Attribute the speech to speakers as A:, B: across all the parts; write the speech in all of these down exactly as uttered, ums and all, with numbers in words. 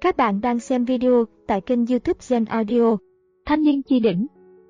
A: Các bạn đang xem video tại kênh YouTube Gen Audio. Thanh niên chi đỉnh.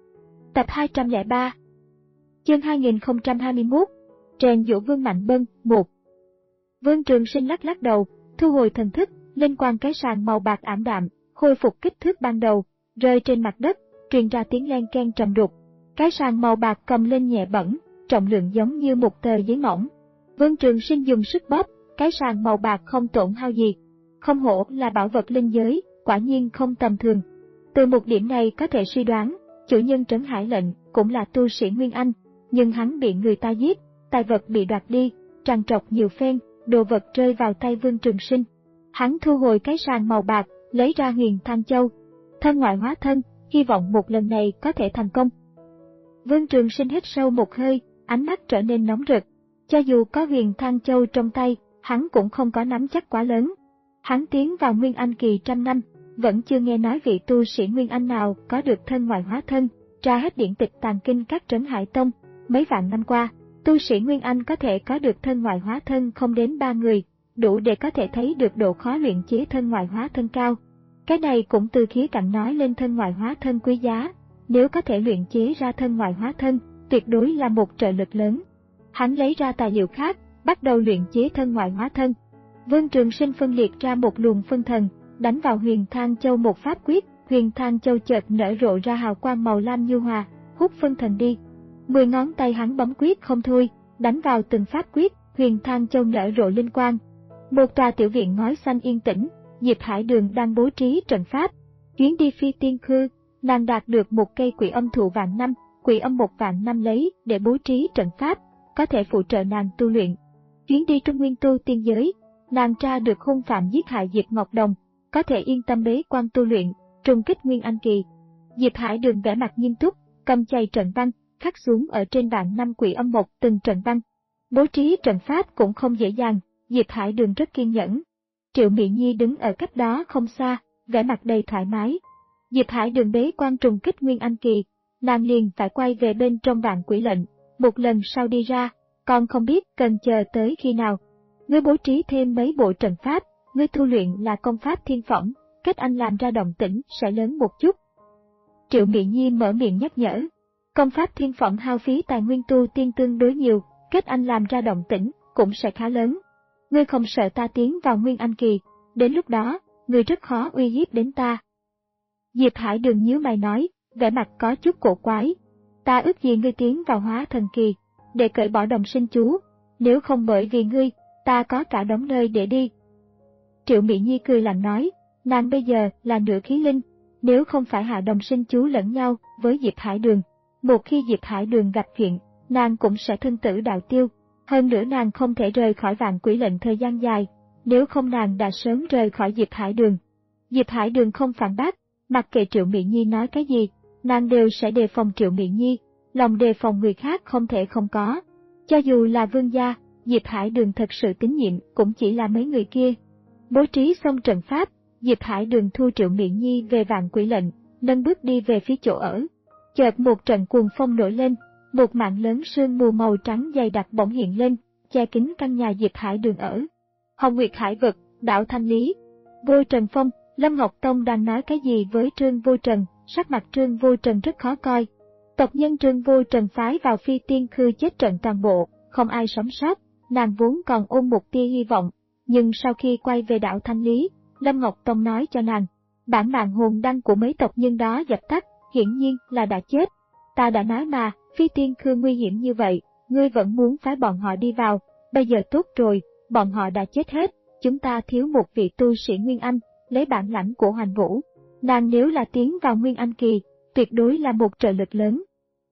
A: Tập hai trăm lẻ ba. Chương hai nghìn không trăm hai mươi mốt. Rèn dỗ Vương Mạnh Bân. một. Vương Trường Sinh lắc lắc đầu, thu hồi thần thức, linh quang cái sàng màu bạc ảm đạm, khôi phục kích thước ban đầu, rơi trên mặt đất, truyền ra tiếng len keng trầm đục. Cái sàng màu bạc cầm lên nhẹ bẩn, trọng lượng giống như một tờ giấy mỏng. Vương Trường Sinh dùng sức bóp, cái sàng màu bạc không tổn hao gì. Không hổ là bảo vật linh giới, quả nhiên không tầm thường. Từ một điểm này có thể suy đoán, chủ nhân Trấn Hải lệnh cũng là tu sĩ Nguyên Anh, nhưng hắn bị người ta giết, tài vật bị đoạt đi, trằn trọc nhiều phen, đồ vật rơi vào tay Vương Trường Sinh. Hắn thu hồi cái sàng màu bạc, lấy ra Huyền Thang Châu, thân ngoại hóa thân, hy vọng một lần này có thể thành công. Vương Trường Sinh hít sâu một hơi, ánh mắt trở nên nóng rực. Cho dù có Huyền Thang Châu trong tay, hắn cũng không có nắm chắc quá lớn. Hắn tiến vào Nguyên Anh kỳ trăm năm, vẫn chưa nghe nói vị tu sĩ Nguyên Anh nào có được thân ngoại hóa thân, tra hết điển tịch tàng kinh các Trấn Hải Tông. Mấy vạn năm qua, tu sĩ Nguyên Anh có thể có được thân ngoại hóa thân không đến ba người, đủ để có thể thấy được độ khó luyện chế thân ngoại hóa thân cao. Cái này cũng từ khía cạnh nói lên thân ngoại hóa thân quý giá, nếu có thể luyện chế ra thân ngoại hóa thân, tuyệt đối là một trợ lực lớn. Hắn lấy ra tài liệu khác, bắt đầu luyện chế thân ngoại hóa thân. Vương Trường Sinh phân liệt ra một luồng phân thần, đánh vào Huyền Thang Châu một pháp quyết, Huyền Thang Châu chợt nở rộ ra hào quang màu lam nhu hòa, hút phân thần đi. Mười ngón tay hắn bấm quyết không thôi, đánh vào từng pháp quyết, Huyền Thang Châu nở rộ linh quang. Một tòa tiểu viện ngói xanh yên tĩnh, Diệp Hải Đường đang bố trí trận pháp. Chuyến đi Phi Tiên Khư, nàng đạt được một cây quỷ âm thụ vạn năm, quỷ âm một vạn năm lấy để bố trí trận pháp, có thể phụ trợ nàng tu luyện. Chuyến đi Trung Nguyên tu tiên giới, nàng tra được hung phạm giết hại Diệp Ngọc Đồng, có thể yên tâm bế quan tu luyện, trùng kích Nguyên Anh kỳ. Diệp Hải Đường vẻ mặt nghiêm túc, cầm chày trận văn, khắc xuống ở trên bảng năm quỷ âm một từng trận văn. Bố trí trận pháp cũng không dễ dàng, Diệp Hải Đường rất kiên nhẫn. Triệu Mị Nhi đứng ở cách đó không xa, vẻ mặt đầy thoải mái. Diệp Hải Đường bế quan trùng kích Nguyên Anh kỳ, nàng liền phải quay về bên trong vạn quỷ lệnh, một lần sau đi ra, còn không biết cần chờ tới khi nào. Ngươi bố trí thêm mấy bộ trận pháp, ngươi tu luyện là công pháp thiên phẩm, cách anh làm ra động tĩnh sẽ lớn một chút. Triệu Mị Nhi mở miệng nhắc nhở. Công pháp thiên phẩm hao phí tài nguyên tu tiên tương đối nhiều, cách anh làm ra động tĩnh cũng sẽ khá lớn. Ngươi không sợ ta tiến vào Nguyên Anh kỳ, đến lúc đó, ngươi rất khó uy hiếp đến ta. Diệp Hải Đường nhíu mày nói, vẻ mặt có chút cổ quái. Ta ước gì ngươi tiến vào hóa thần kỳ, để cởi bỏ đồng sinh chú, nếu không bởi vì ngươi, ta có cả đống nơi để đi. Triệu Mị Nhi cười lạnh nói, nàng bây giờ là nửa khí linh, nếu không phải hạ đồng sinh chú lẫn nhau với Diệp Hải Đường, một khi Diệp Hải Đường gặp chuyện, nàng cũng sẽ thân tử đạo tiêu. Hơn nữa nàng không thể rời khỏi vạn quỷ lệnh thời gian dài, nếu không nàng đã sớm rời khỏi Diệp Hải Đường. Diệp Hải Đường không phản bác, mặc kệ Triệu Mị Nhi nói cái gì, nàng đều sẽ đề phòng Triệu Mị Nhi, lòng đề phòng người khác không thể không có. Cho dù là vương gia, Diệp Hải Đường thật sự tín nhiệm cũng chỉ là mấy người kia. Bố trí xong trận pháp, Diệp Hải Đường thu Triệu Mị Nhi về vạn quỷ lệnh, nâng bước đi về phía chỗ ở. Chợt một trận cuồng phong nổi lên, một mảng lớn sương mù màu trắng dày đặc bỗng hiện lên, che kín căn nhà Diệp Hải Đường ở. Hồng Nguyệt Hải vực, đảo Thanh Lý. Vô Trần Phong, Lâm Ngọc Tông đang nói cái gì với Trương Vô Trần, sắc mặt Trương Vô Trần rất khó coi. Tộc nhân Trương Vô Trần phái vào Phi Tiên Khư chết trận toàn bộ, không ai sống sót, nàng vốn còn ôm một tia hy vọng, nhưng sau khi quay về đảo Thanh Lý, Lâm Ngọc Tông nói cho nàng, bản mạng hồn đăng của mấy tộc nhân đó dập tắt, hiển nhiên là đã chết. Ta đã nói mà, Phi Tiên Khư nguy hiểm như vậy, ngươi vẫn muốn phái bọn họ đi vào, bây giờ tốt rồi, bọn họ đã chết hết, chúng ta thiếu một vị tu sĩ Nguyên Anh, lấy bản lãnh của Hoành Vũ. Nàng nếu là tiến vào Nguyên Anh kỳ, tuyệt đối là một trợ lực lớn.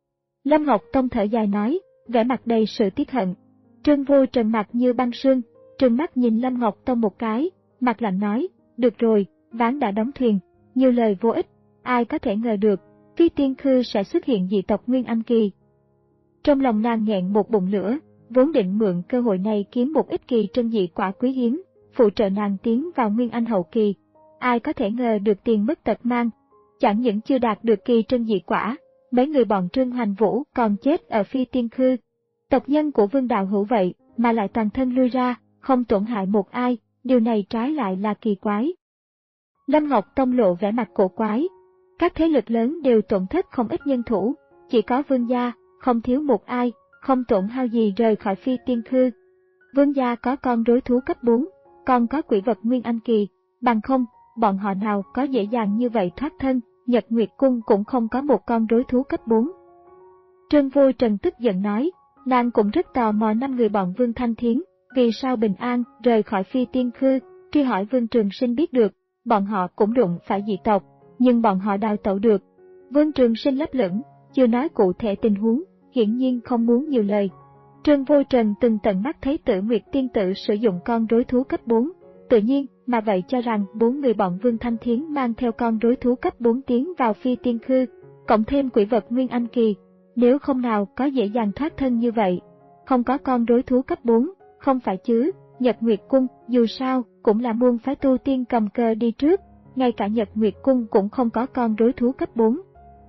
A: Lâm Ngọc Tông thở dài nói, vẻ mặt đầy sự tiếc hận. Trương Vô Trần mặt như băng sương, trừng mắt nhìn Lâm Ngọc Tông một cái, mặt lạnh nói, được rồi, ván đã đóng thuyền, nhiều lời vô ích, ai có thể ngờ được, Phi Tiên Khư sẽ xuất hiện dị tộc Nguyên Anh kỳ. Trong lòng nàng nghẹn một bụng lửa, vốn định mượn cơ hội này kiếm một ít kỳ trân dị quả quý hiếm, phụ trợ nàng tiến vào Nguyên Anh hậu kỳ. Ai có thể ngờ được tiền mất tật mang, chẳng những chưa đạt được kỳ trân dị quả, mấy người bọn Trương Hoành Vũ còn chết ở Phi Tiên Khư. Tộc nhân của Vương Đạo Hữu vậy mà lại toàn thân lui ra, không tổn hại một ai, điều này trái lại là kỳ quái. Lâm Ngọc Tông lộ vẻ mặt cổ quái. Các thế lực lớn đều tổn thất không ít nhân thủ, chỉ có Vương gia, không thiếu một ai, không tổn hao gì rời khỏi Phi Tiên Khư. Vương gia có con rối thú cấp bốn, còn có quỷ vật Nguyên Anh Kỳ, bằng không, bọn họ nào có dễ dàng như vậy thoát thân, Nhật Nguyệt Cung cũng không có một con rối thú cấp bốn. Trương Vô Trần tức giận nói, nàng cũng rất tò mò năm người bọn Vương Thanh Thiến, vì sao bình an rời khỏi Phi Tiên Khư, truy hỏi Vương Trường Sinh biết được, bọn họ cũng đụng phải dị tộc, nhưng bọn họ đào tẩu được. Vương Trường Sinh lấp lửng, chưa nói cụ thể tình huống, hiển nhiên không muốn nhiều lời. Trương Vô Trần từng tận mắt thấy Tử Nguyệt Tiên Tử sử dụng con rối thú cấp bốn, tự nhiên mà vậy cho rằng bốn người bọn Vương Thanh Thiến mang theo con rối thú cấp bốn tiến vào Phi Tiên Khư, cộng thêm quỷ vật Nguyên Anh Kỳ, nếu không nào có dễ dàng thoát thân như vậy. Không có con rối thú cấp bốn, không phải chứ, Nhật Nguyệt Cung dù sao cũng là môn phái tu tiên cầm cờ đi trước, ngay cả Nhật Nguyệt Cung cũng không có con rối thú cấp bốn.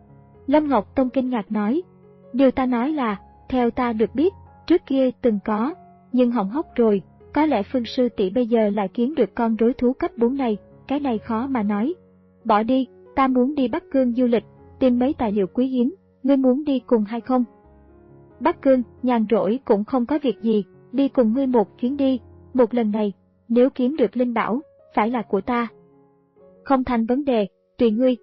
A: Lâm Ngọc Tông kinh ngạc nói, điều ta nói là, theo ta được biết, trước kia từng có, nhưng hỏng hóc rồi, có lẽ Phương sư tỷ bây giờ lại kiếm được con rối thú cấp bốn này, cái này khó mà nói. Bỏ đi, ta muốn đi Bắc Cương du lịch, tìm mấy tài liệu quý hiếm, ngươi muốn đi cùng hay không? Bắc Cương, nhàn rỗi cũng không có việc gì, đi cùng ngươi một chuyến đi, một lần này, nếu kiếm được linh bảo, phải là của ta. Không thành vấn đề, tùy ngươi.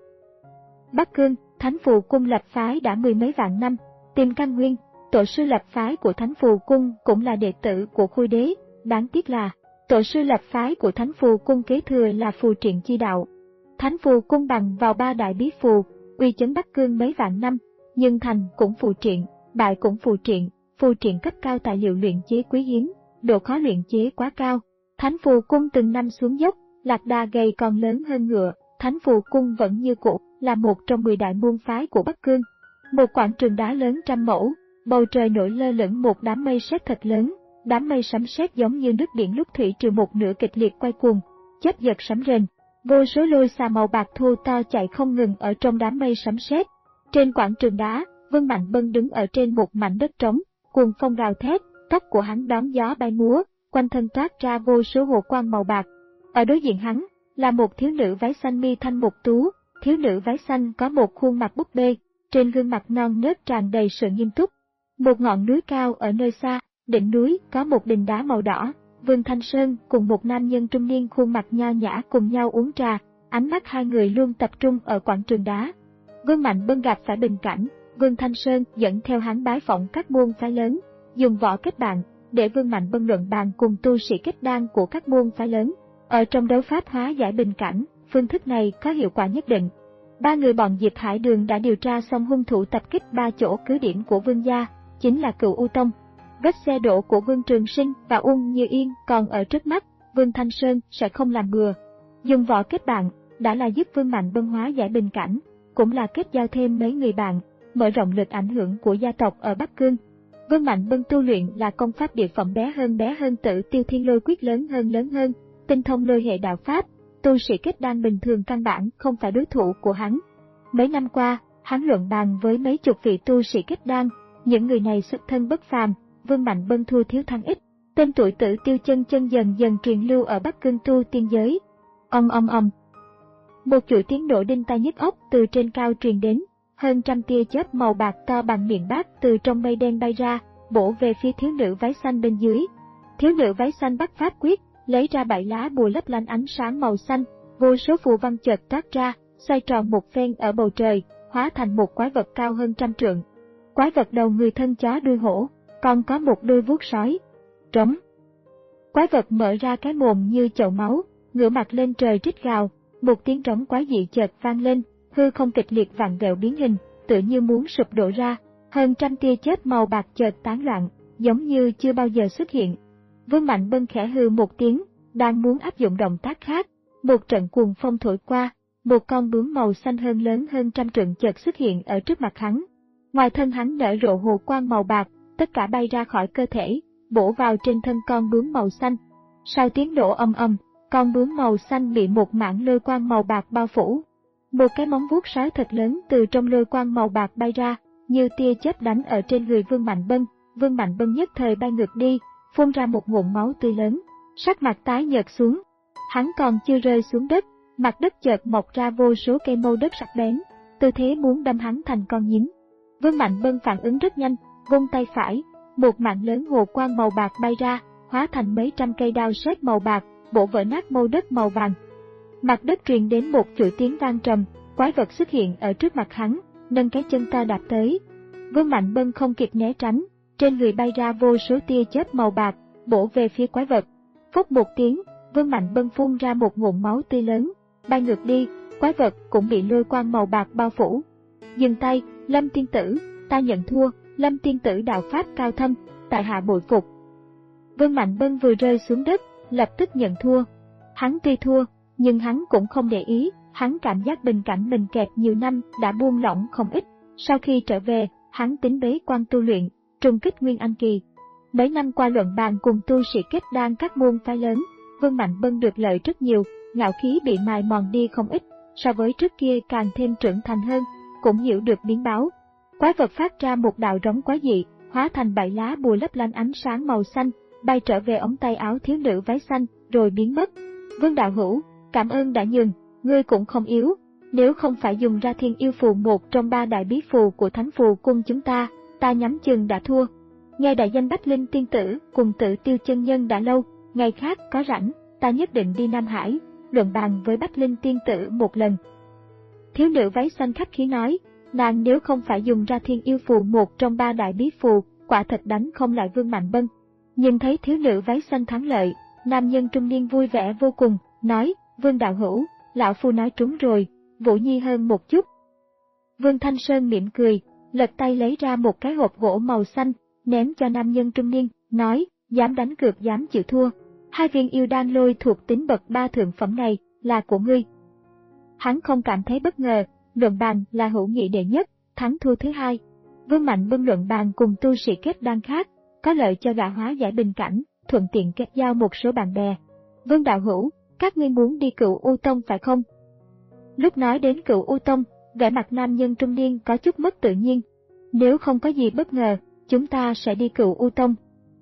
A: Bắc Cương, Thánh Phù Cung lập phái đã mười mấy vạn năm, tìm căn nguyên, tổ sư lập phái của Thánh Phù Cung cũng là đệ tử của Khôi Đế, đáng tiếc là, tổ sư lập phái của Thánh Phù Cung kế thừa là phù triện chi đạo. Thánh Phù Cung bằng vào ba đại bí phù, uy chấn Bắc Cương mấy vạn năm, nhưng thành cũng phù triện, bại cũng phù triện, phù triện cấp cao tài liệu luyện chế quý hiếm, độ khó luyện chế quá cao. Thánh Phù Cung từng năm xuống dốc, lạc đà gầy còn lớn hơn ngựa, Thánh Phù Cung vẫn như cũ, là một trong mười đại môn phái của Bắc Cương. Một quảng trường đá lớn trăm mẫu, bầu trời nổi lơ lửng một đám mây sét thật lớn, đám mây sấm sét giống như nước biển lúc thủy triều một nửa kịch liệt quay cuồng, chớp giật sấm rền, vô số lôi xà màu bạc thô to chạy không ngừng ở trong đám mây sấm sét. Trên quảng trường đá, Vương Mạnh Bân đứng ở trên một mảnh đất trống, cuồng phong gào thét, tóc của hắn đón gió bay múa, quanh thân toát ra vô số hồ quang màu bạc. Ở đối diện hắn là một thiếu nữ váy xanh mi thanh mục tú, thiếu nữ váy xanh có một khuôn mặt búp bê, trên gương mặt non nớt tràn đầy sự nghiêm túc. Một ngọn núi cao ở nơi xa, đỉnh núi có một đình đá màu đỏ, Vương Thanh Sơn cùng một nam nhân trung niên khuôn mặt nho nhã cùng nhau uống trà, ánh mắt hai người luôn tập trung ở quảng trường đá. Vương Mạnh Bân gặp phải bình cảnh, Vương Thanh Sơn dẫn theo hắn bái phỏng các môn phái lớn, dùng võ kết bạn, để Vương Mạnh Bân luận bàn cùng tu sĩ kết đan của các môn phái lớn. Ở trong đấu pháp hóa giải bình cảnh, phương thức này có hiệu quả nhất định. Ba người bọn Diệp Hải Đường đã điều tra xong hung thủ tập kích ba chỗ cứ điểm của Vương gia, chính là Cựu U Tông. Vết xe đổ của Vương Trường Sinh và Uông Như Yên còn ở trước mắt, Vương Thanh Sơn sẽ không làm bừa. Dùng võ kết bạn, đã là giúp Vương Mạnh Bân hóa giải bình cảnh, cũng là kết giao thêm mấy người bạn, mở rộng lực ảnh hưởng của gia tộc ở Bắc Cương. Vương Mạnh Bân tu luyện là công pháp địa phẩm bé hơn bé hơn Tử Tiêu Thiên Lôi Quyết lớn hơn lớn hơn, tinh thông lôi hệ đạo pháp, tu sĩ kết đan bình thường căn bản không phải đối thủ của hắn. Mấy năm qua, hắn luận bàn với mấy chục vị tu sĩ kết đan, những người này xuất thân bất phàm, Vương Mạnh Bân thua thiếu thắng ít. Tên tuổi Tử Tiêu chân chân dần dần truyền lưu ở Bắc Cương tu tiên giới. Ong ong ong. Một chuỗi tiếng nổ đinh tai nhức óc từ trên cao truyền đến, hơn trăm tia chớp màu bạc to bằng miệng bát từ trong mây đen bay ra, bổ về phía thiếu nữ váy xanh bên dưới. Thiếu nữ váy xanh bắt pháp quyết, lấy ra bảy lá bùa lấp lánh ánh sáng màu xanh, vô số phù văn chợt toát ra, xoay tròn một phen ở bầu trời, hóa thành một quái vật cao hơn trăm trượng. Quái vật đầu người thân chó đuôi hổ, còn có một đôi vuốt sói. Trống. Quái vật mở ra cái mồm như chậu máu, ngửa mặt lên trời rít gào, một tiếng trống quái dị chợt vang lên, hư không kịch liệt vặn vẹo biến hình, tựa như muốn sụp đổ ra, hơn trăm tia chớp màu bạc chợt tán loạn, giống như chưa bao giờ xuất hiện. Vương Mạnh Bân khẽ hừ một tiếng, đang muốn áp dụng động tác khác, một trận cuồng phong thổi qua, một con bướm màu xanh hơn lớn hơn trăm trượng chợt xuất hiện ở trước mặt hắn. Ngoài thân hắn nở rộ hồ quang màu bạc, tất cả bay ra khỏi cơ thể, bổ vào trên thân con bướm màu xanh. Sau tiếng nổ ầm ầm, con bướm màu xanh bị một mảng lôi quang màu bạc bao phủ. Một cái móng vuốt sói thật lớn từ trong lôi quang màu bạc bay ra, như tia chớp đánh ở trên người Vương Mạnh Bân. Vương Mạnh Bân nhất thời bay ngược đi, phun ra một ngụm máu tươi lớn, sắc mặt tái nhợt xuống. Hắn còn chưa rơi xuống đất, Mặt đất chợt mọc ra vô số cây mâu đất sắc bén, tư thế muốn đâm hắn thành con nhím. Vương Mạnh Bân phản ứng rất nhanh, vung tay phải, một mạng lớn hồ quang màu bạc bay ra, hóa thành mấy trăm cây đao sét màu bạc, bổ vỡ nát mâu đất màu vàng. Mặt đất truyền đến một chuỗi tiếng vang trầm, quái vật xuất hiện ở trước mặt hắn, nâng cái chân to đạp tới. Vương Mạnh Bân không kịp né tránh, trên người bay ra vô số tia chớp màu bạc, bổ về phía quái vật. Phốc một tiếng, Vương Mạnh Bân phun ra một ngụm máu tươi lớn, bay ngược đi, quái vật cũng bị lôi quang màu bạc bao phủ. Dừng tay, Lâm tiên tử, ta nhận thua. Lâm tiên tử đạo pháp cao thâm, tại hạ bội phục. Vương Mạnh Bân vừa rơi xuống đất, lập tức nhận thua. Hắn tuy thua, nhưng hắn cũng không để ý, hắn cảm giác bình cảnh mình kẹt nhiều năm đã buông lỏng không ít. Sau khi trở về, hắn tính bế quan tu luyện, trùng kích Nguyên Anh kỳ. Mấy năm qua luận bàn cùng tu sĩ kết đan các môn phái lớn, Vương Mạnh Bân được lợi rất nhiều, ngạo khí bị mài mòn đi không ít, so với trước kia càng thêm trưởng thành hơn, cũng hiểu được biến báo. Quái vật phát ra một đạo rống quái dị, hóa thành bảy lá bùa lấp lánh ánh sáng màu xanh, bay trở về ống tay áo thiếu nữ váy xanh, rồi biến mất. Vương đạo hữu, cảm ơn đã nhường, ngươi cũng không yếu. Nếu không phải dùng ra thiên yêu phù một trong ba đại bí phù của thánh phù cung chúng ta, ta nhắm chừng đã thua. Nghe đại danh Bách Linh tiên tử cùng Tự Tiêu chân nhân đã lâu, ngày khác có rảnh, ta nhất định đi Nam Hải, luận bàn với Bách Linh tiên tử một lần. Thiếu nữ váy xanh khách khí nói, nàng nếu không phải dùng ra thiên yêu phù một trong ba đại bí phù, quả thật đánh không lại Vương Mạnh Bân. Nhưng thấy thiếu nữ váy xanh thắng lợi, nam nhân trung niên vui vẻ vô cùng, nói, Vương đạo hữu, lão phu nói trúng rồi, Vũ Nhi hơn một chút. Vương Thanh Sơn mỉm cười, lật tay lấy ra một cái hộp gỗ màu xanh, ném cho nam nhân trung niên, nói, dám đánh cược dám chịu thua. Hai viên yêu đan lôi thuộc tính bậc ba thượng phẩm này, là của ngươi. Hắn không cảm thấy bất ngờ, luận bàn là hữu nghị đệ nhất, thắng thua thứ hai. Vương Mạnh Bân luận bàn cùng tu sĩ kết đan khác, có lợi cho gã hóa giải bình cảnh, thuận tiện kết giao một số bạn bè. Vương đạo hữu, các ngươi muốn đi Cựu U Tông phải không? Lúc nói đến Cựu U Tông, vẻ mặt nam nhân trung niên có chút mất tự nhiên. Nếu không có gì bất ngờ, chúng ta sẽ đi Cựu U Tông.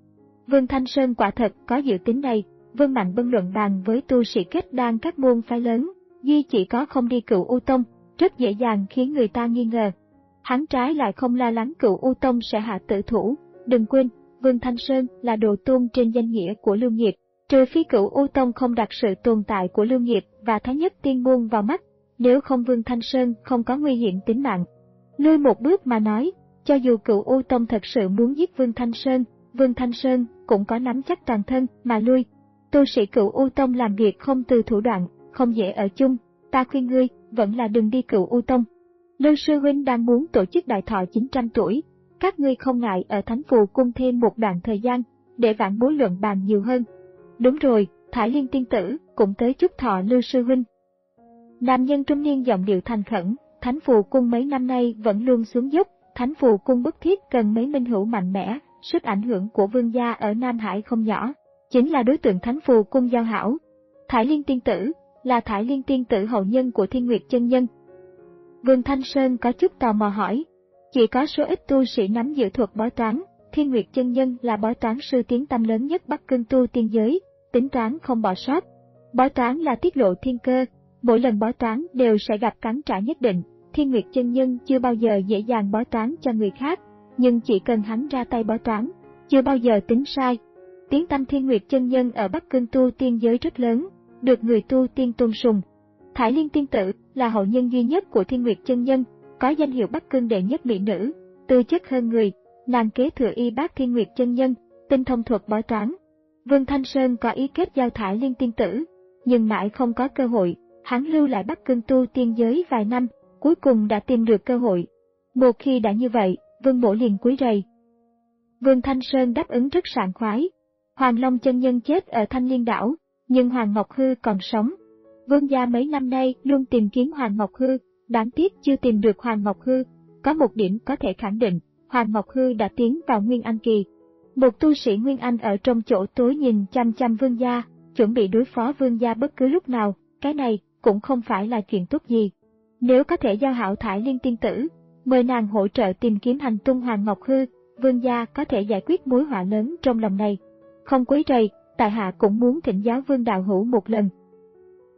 A: Vương Thanh Sơn quả thật có dự tính này, Vương Mạnh Bân luận bàn với tu sĩ kết đan các môn phái lớn, duy chỉ có không đi Cựu U Tông, rất dễ dàng khiến người ta nghi ngờ. Hắn trái lại không lo lắng Cựu U Tông sẽ hạ tử thủ. Đừng quên, Vương Thanh Sơn là đồ tôn trên danh nghĩa của Lưu Nghiệp, trừ phi Cựu U Tông không đặt sự tồn tại của Lưu Nghiệp và Thái Nhất Tiên Môn vào mắt, nếu không Vương Thanh Sơn không có nguy hiểm tính mạng. Lui một bước mà nói, cho dù Cựu U Tông thật sự muốn giết Vương Thanh Sơn, Vương Thanh Sơn cũng có nắm chắc toàn thân mà lui. Tu sĩ Cựu U Tông làm việc không từ thủ đoạn, không dễ ở chung, ta khuyên ngươi vẫn là đừng đi Cựu U Tông. Lưu sư huynh đang muốn tổ chức đại thọ chín trăm tuổi, các ngươi không ngại ở Thánh Phù Cung thêm một đoạn thời gian, để vãn bối luận bàn nhiều hơn. Đúng rồi, Thải Liên tiên tử cũng tới chúc thọ Lưu sư huynh. Nam nhân trung niên giọng điệu thành khẩn, Thánh Phù Cung mấy năm nay vẫn luôn xuống dốc, Thánh Phù Cung bức thiết cần mấy minh hữu mạnh mẽ, sức ảnh hưởng của vương gia ở Nam Hải không nhỏ, chính là đối tượng Thánh Phù Cung giao hảo. Thải Liên tiên tử là Thải Liên tiên tử hậu nhân của Thiên Nguyệt chân nhân. Vương Thanh Sơn có chút tò mò hỏi, chỉ có số ít tu sĩ nắm giữ thuật bói toán, Thiên Nguyệt chân nhân là bói toán sư tiếng tăm lớn nhất Bắc Cương tu tiên giới, tính toán không bỏ sót. Bói toán là tiết lộ thiên cơ, mỗi lần bói toán đều sẽ gặp cắn trả nhất định. Thiên Nguyệt chân nhân chưa bao giờ dễ dàng bói toán cho người khác, nhưng chỉ cần hắn ra tay bói toán, chưa bao giờ tính sai. Tiếng tăm Thiên Nguyệt chân nhân ở Bắc Cương tu tiên giới rất lớn, được người tu tiên tôn sùng. Thải Liên tiên tử là hậu nhân duy nhất của Thiên Nguyệt chân nhân, có danh hiệu Bắc Cương đệ nhất mỹ nữ, tư chất hơn người, nàng kế thừa y bác Thiên Nguyệt chân nhân, tinh thông thuật bói toán. Vương Thanh Sơn có ý kết giao Thải Liên tiên tử, nhưng mãi không có cơ hội, hắn lưu lại Bắc Cương tu tiên giới vài năm, cuối cùng đã tìm được cơ hội. Một khi đã như vậy, Vương Bổ liền cúi rầy. Vương Thanh Sơn đáp ứng rất sảng khoái. Hoàng Long chân nhân chết ở Thanh Liên đảo, nhưng Hoàng Ngọc Hư còn sống. Vương gia mấy năm nay luôn tìm kiếm Hoàng Ngọc Hư, đáng tiếc chưa tìm được Hoàng Ngọc Hư. Có một điểm có thể khẳng định, Hoàng Ngọc Hư đã tiến vào Nguyên Anh kỳ. Một tu sĩ Nguyên Anh ở trong chỗ tối nhìn chăm chăm vương gia, chuẩn bị đối phó vương gia bất cứ lúc nào, cái này cũng không phải là chuyện tốt gì. Nếu có thể giao hảo Thải Liên tiên tử, mời nàng hỗ trợ tìm kiếm hành tung Hoàng Ngọc Hư, vương gia có thể giải quyết mối họa lớn trong lòng này. Không quấy rầy, tại hạ cũng muốn thỉnh giáo Vương đạo hữu một lần.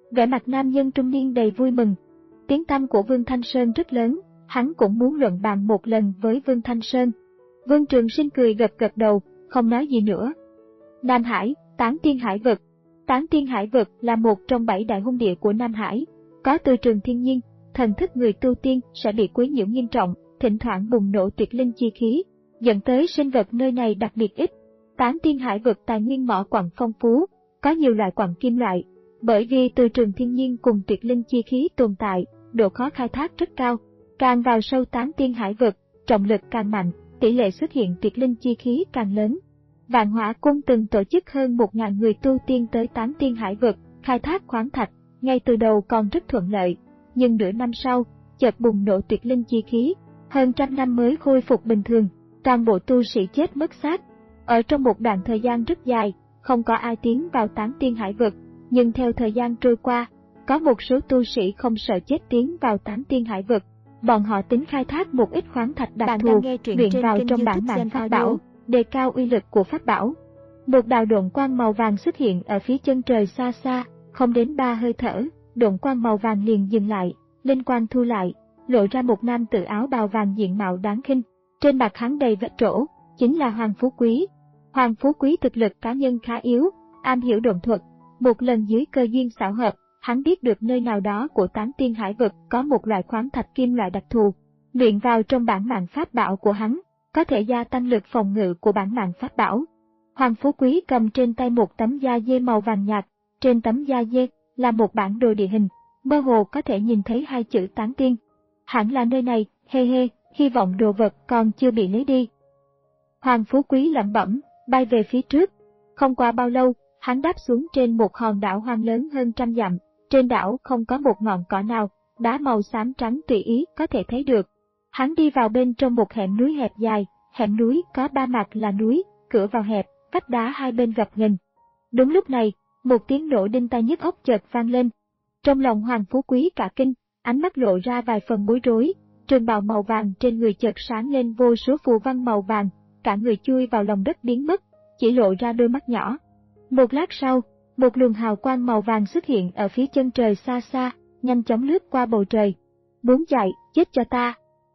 A: Vẻ mặt nam nhân trung niên đầy vui mừng. Tiếng tăm của Vương Thanh Sơn rất lớn, hắn cũng muốn luận bàn một lần với Vương Thanh Sơn. Vương Trường Sinh cười gật gật đầu, không nói gì nữa. Nam Hải, Tán Tiên Hải Vực. Tán Tiên Hải Vực là một trong bảy đại hung địa của Nam Hải, có từ trường thiên nhiên, thần thức người tu tiên sẽ bị quấy nhiễu nghiêm trọng, thỉnh thoảng bùng nổ tuyệt linh chi khí, dẫn tới sinh vật nơi này đặc biệt ít. Tán Tiên Hải Vực tài nguyên mỏ quặng phong phú, có nhiều loại quặng kim loại. Bởi vì từ trường thiên nhiên cùng tuyệt linh chi khí tồn tại, độ khó khai thác rất cao. Càng vào sâu Tán Tiên Hải Vực, trọng lực càng mạnh, tỷ lệ xuất hiện tuyệt linh chi khí càng lớn. Vạn Hỏa Cung từng tổ chức hơn một nghìn người tu tiên tới Tán Tiên Hải Vực, khai thác khoáng thạch, ngay từ đầu còn rất thuận lợi. Nhưng nửa năm sau, chợt bùng nổ tuyệt linh chi khí, hơn trăm năm mới khôi phục bình thường, toàn bộ tu sĩ chết mất xác. Ở trong một đoạn thời gian rất dài, không có ai tiến vào Tán Tiên Hải Vực, nhưng theo thời gian trôi qua, có một số tu sĩ không sợ chết tiến vào Tán Tiên Hải Vực. Bọn họ tính khai thác một ít khoáng thạch đặc thù, luyện vào trong bản mạng pháp bảo, đề cao uy lực của pháp bảo. Một đạo độn quang màu vàng xuất hiện ở phía chân trời xa xa, không đến ba hơi thở, độn quang màu vàng liền dừng lại, linh quang thu lại, lộ ra một nam tử áo bào vàng diện mạo đáng khinh. Trên mặt hắn đầy vết trổ, chính là Hoàng Phú Quý. Hoàng Phú Quý thực lực cá nhân khá yếu, am hiểu độn thuật. Một lần dưới cơ duyên xảo hợp, hắn biết được nơi nào đó của Tán Tiên Hải Vực có một loại khoáng thạch kim loại đặc thù, luyện vào trong bản mạng pháp bảo của hắn, có thể gia tăng lực phòng ngự của bản mạng pháp bảo. Hoàng Phú Quý cầm trên tay một tấm da dê màu vàng nhạt, trên tấm da dê là một bản đồ địa hình, mơ hồ có thể nhìn thấy hai chữ Tán Tiên. Hẳn là nơi này, hê hê, hy vọng đồ vật còn chưa bị lấy đi. Hoàng Phú Quý lẩm bẩm, bay về phía trước. Không qua bao lâu, hắn đáp xuống trên một hòn đảo hoang lớn hơn trăm dặm. Trên đảo không có một ngọn cỏ nào, đá màu xám trắng tùy ý có thể thấy được. Hắn đi vào bên trong một hẻm núi hẹp dài, hẻm núi có ba mặt là núi, cửa vào hẹp, vách đá hai bên gập ghềnh. Đúng lúc này, một tiếng nổ đinh tai nhức óc chợt vang lên. Trong lòng Hoàng Phú Quý cả kinh, ánh mắt lộ ra vài phần bối rối, trường bào màu vàng trên người chợt sáng lên vô số phù văn màu vàng, cả người chui vào lòng đất biến mất, chỉ lộ ra đôi mắt nhỏ. Một lát sau, một luồng hào quang màu vàng xuất hiện ở phía chân trời xa xa, nhanh chóng lướt qua bầu trời. Muốn chạy, chết cho ta.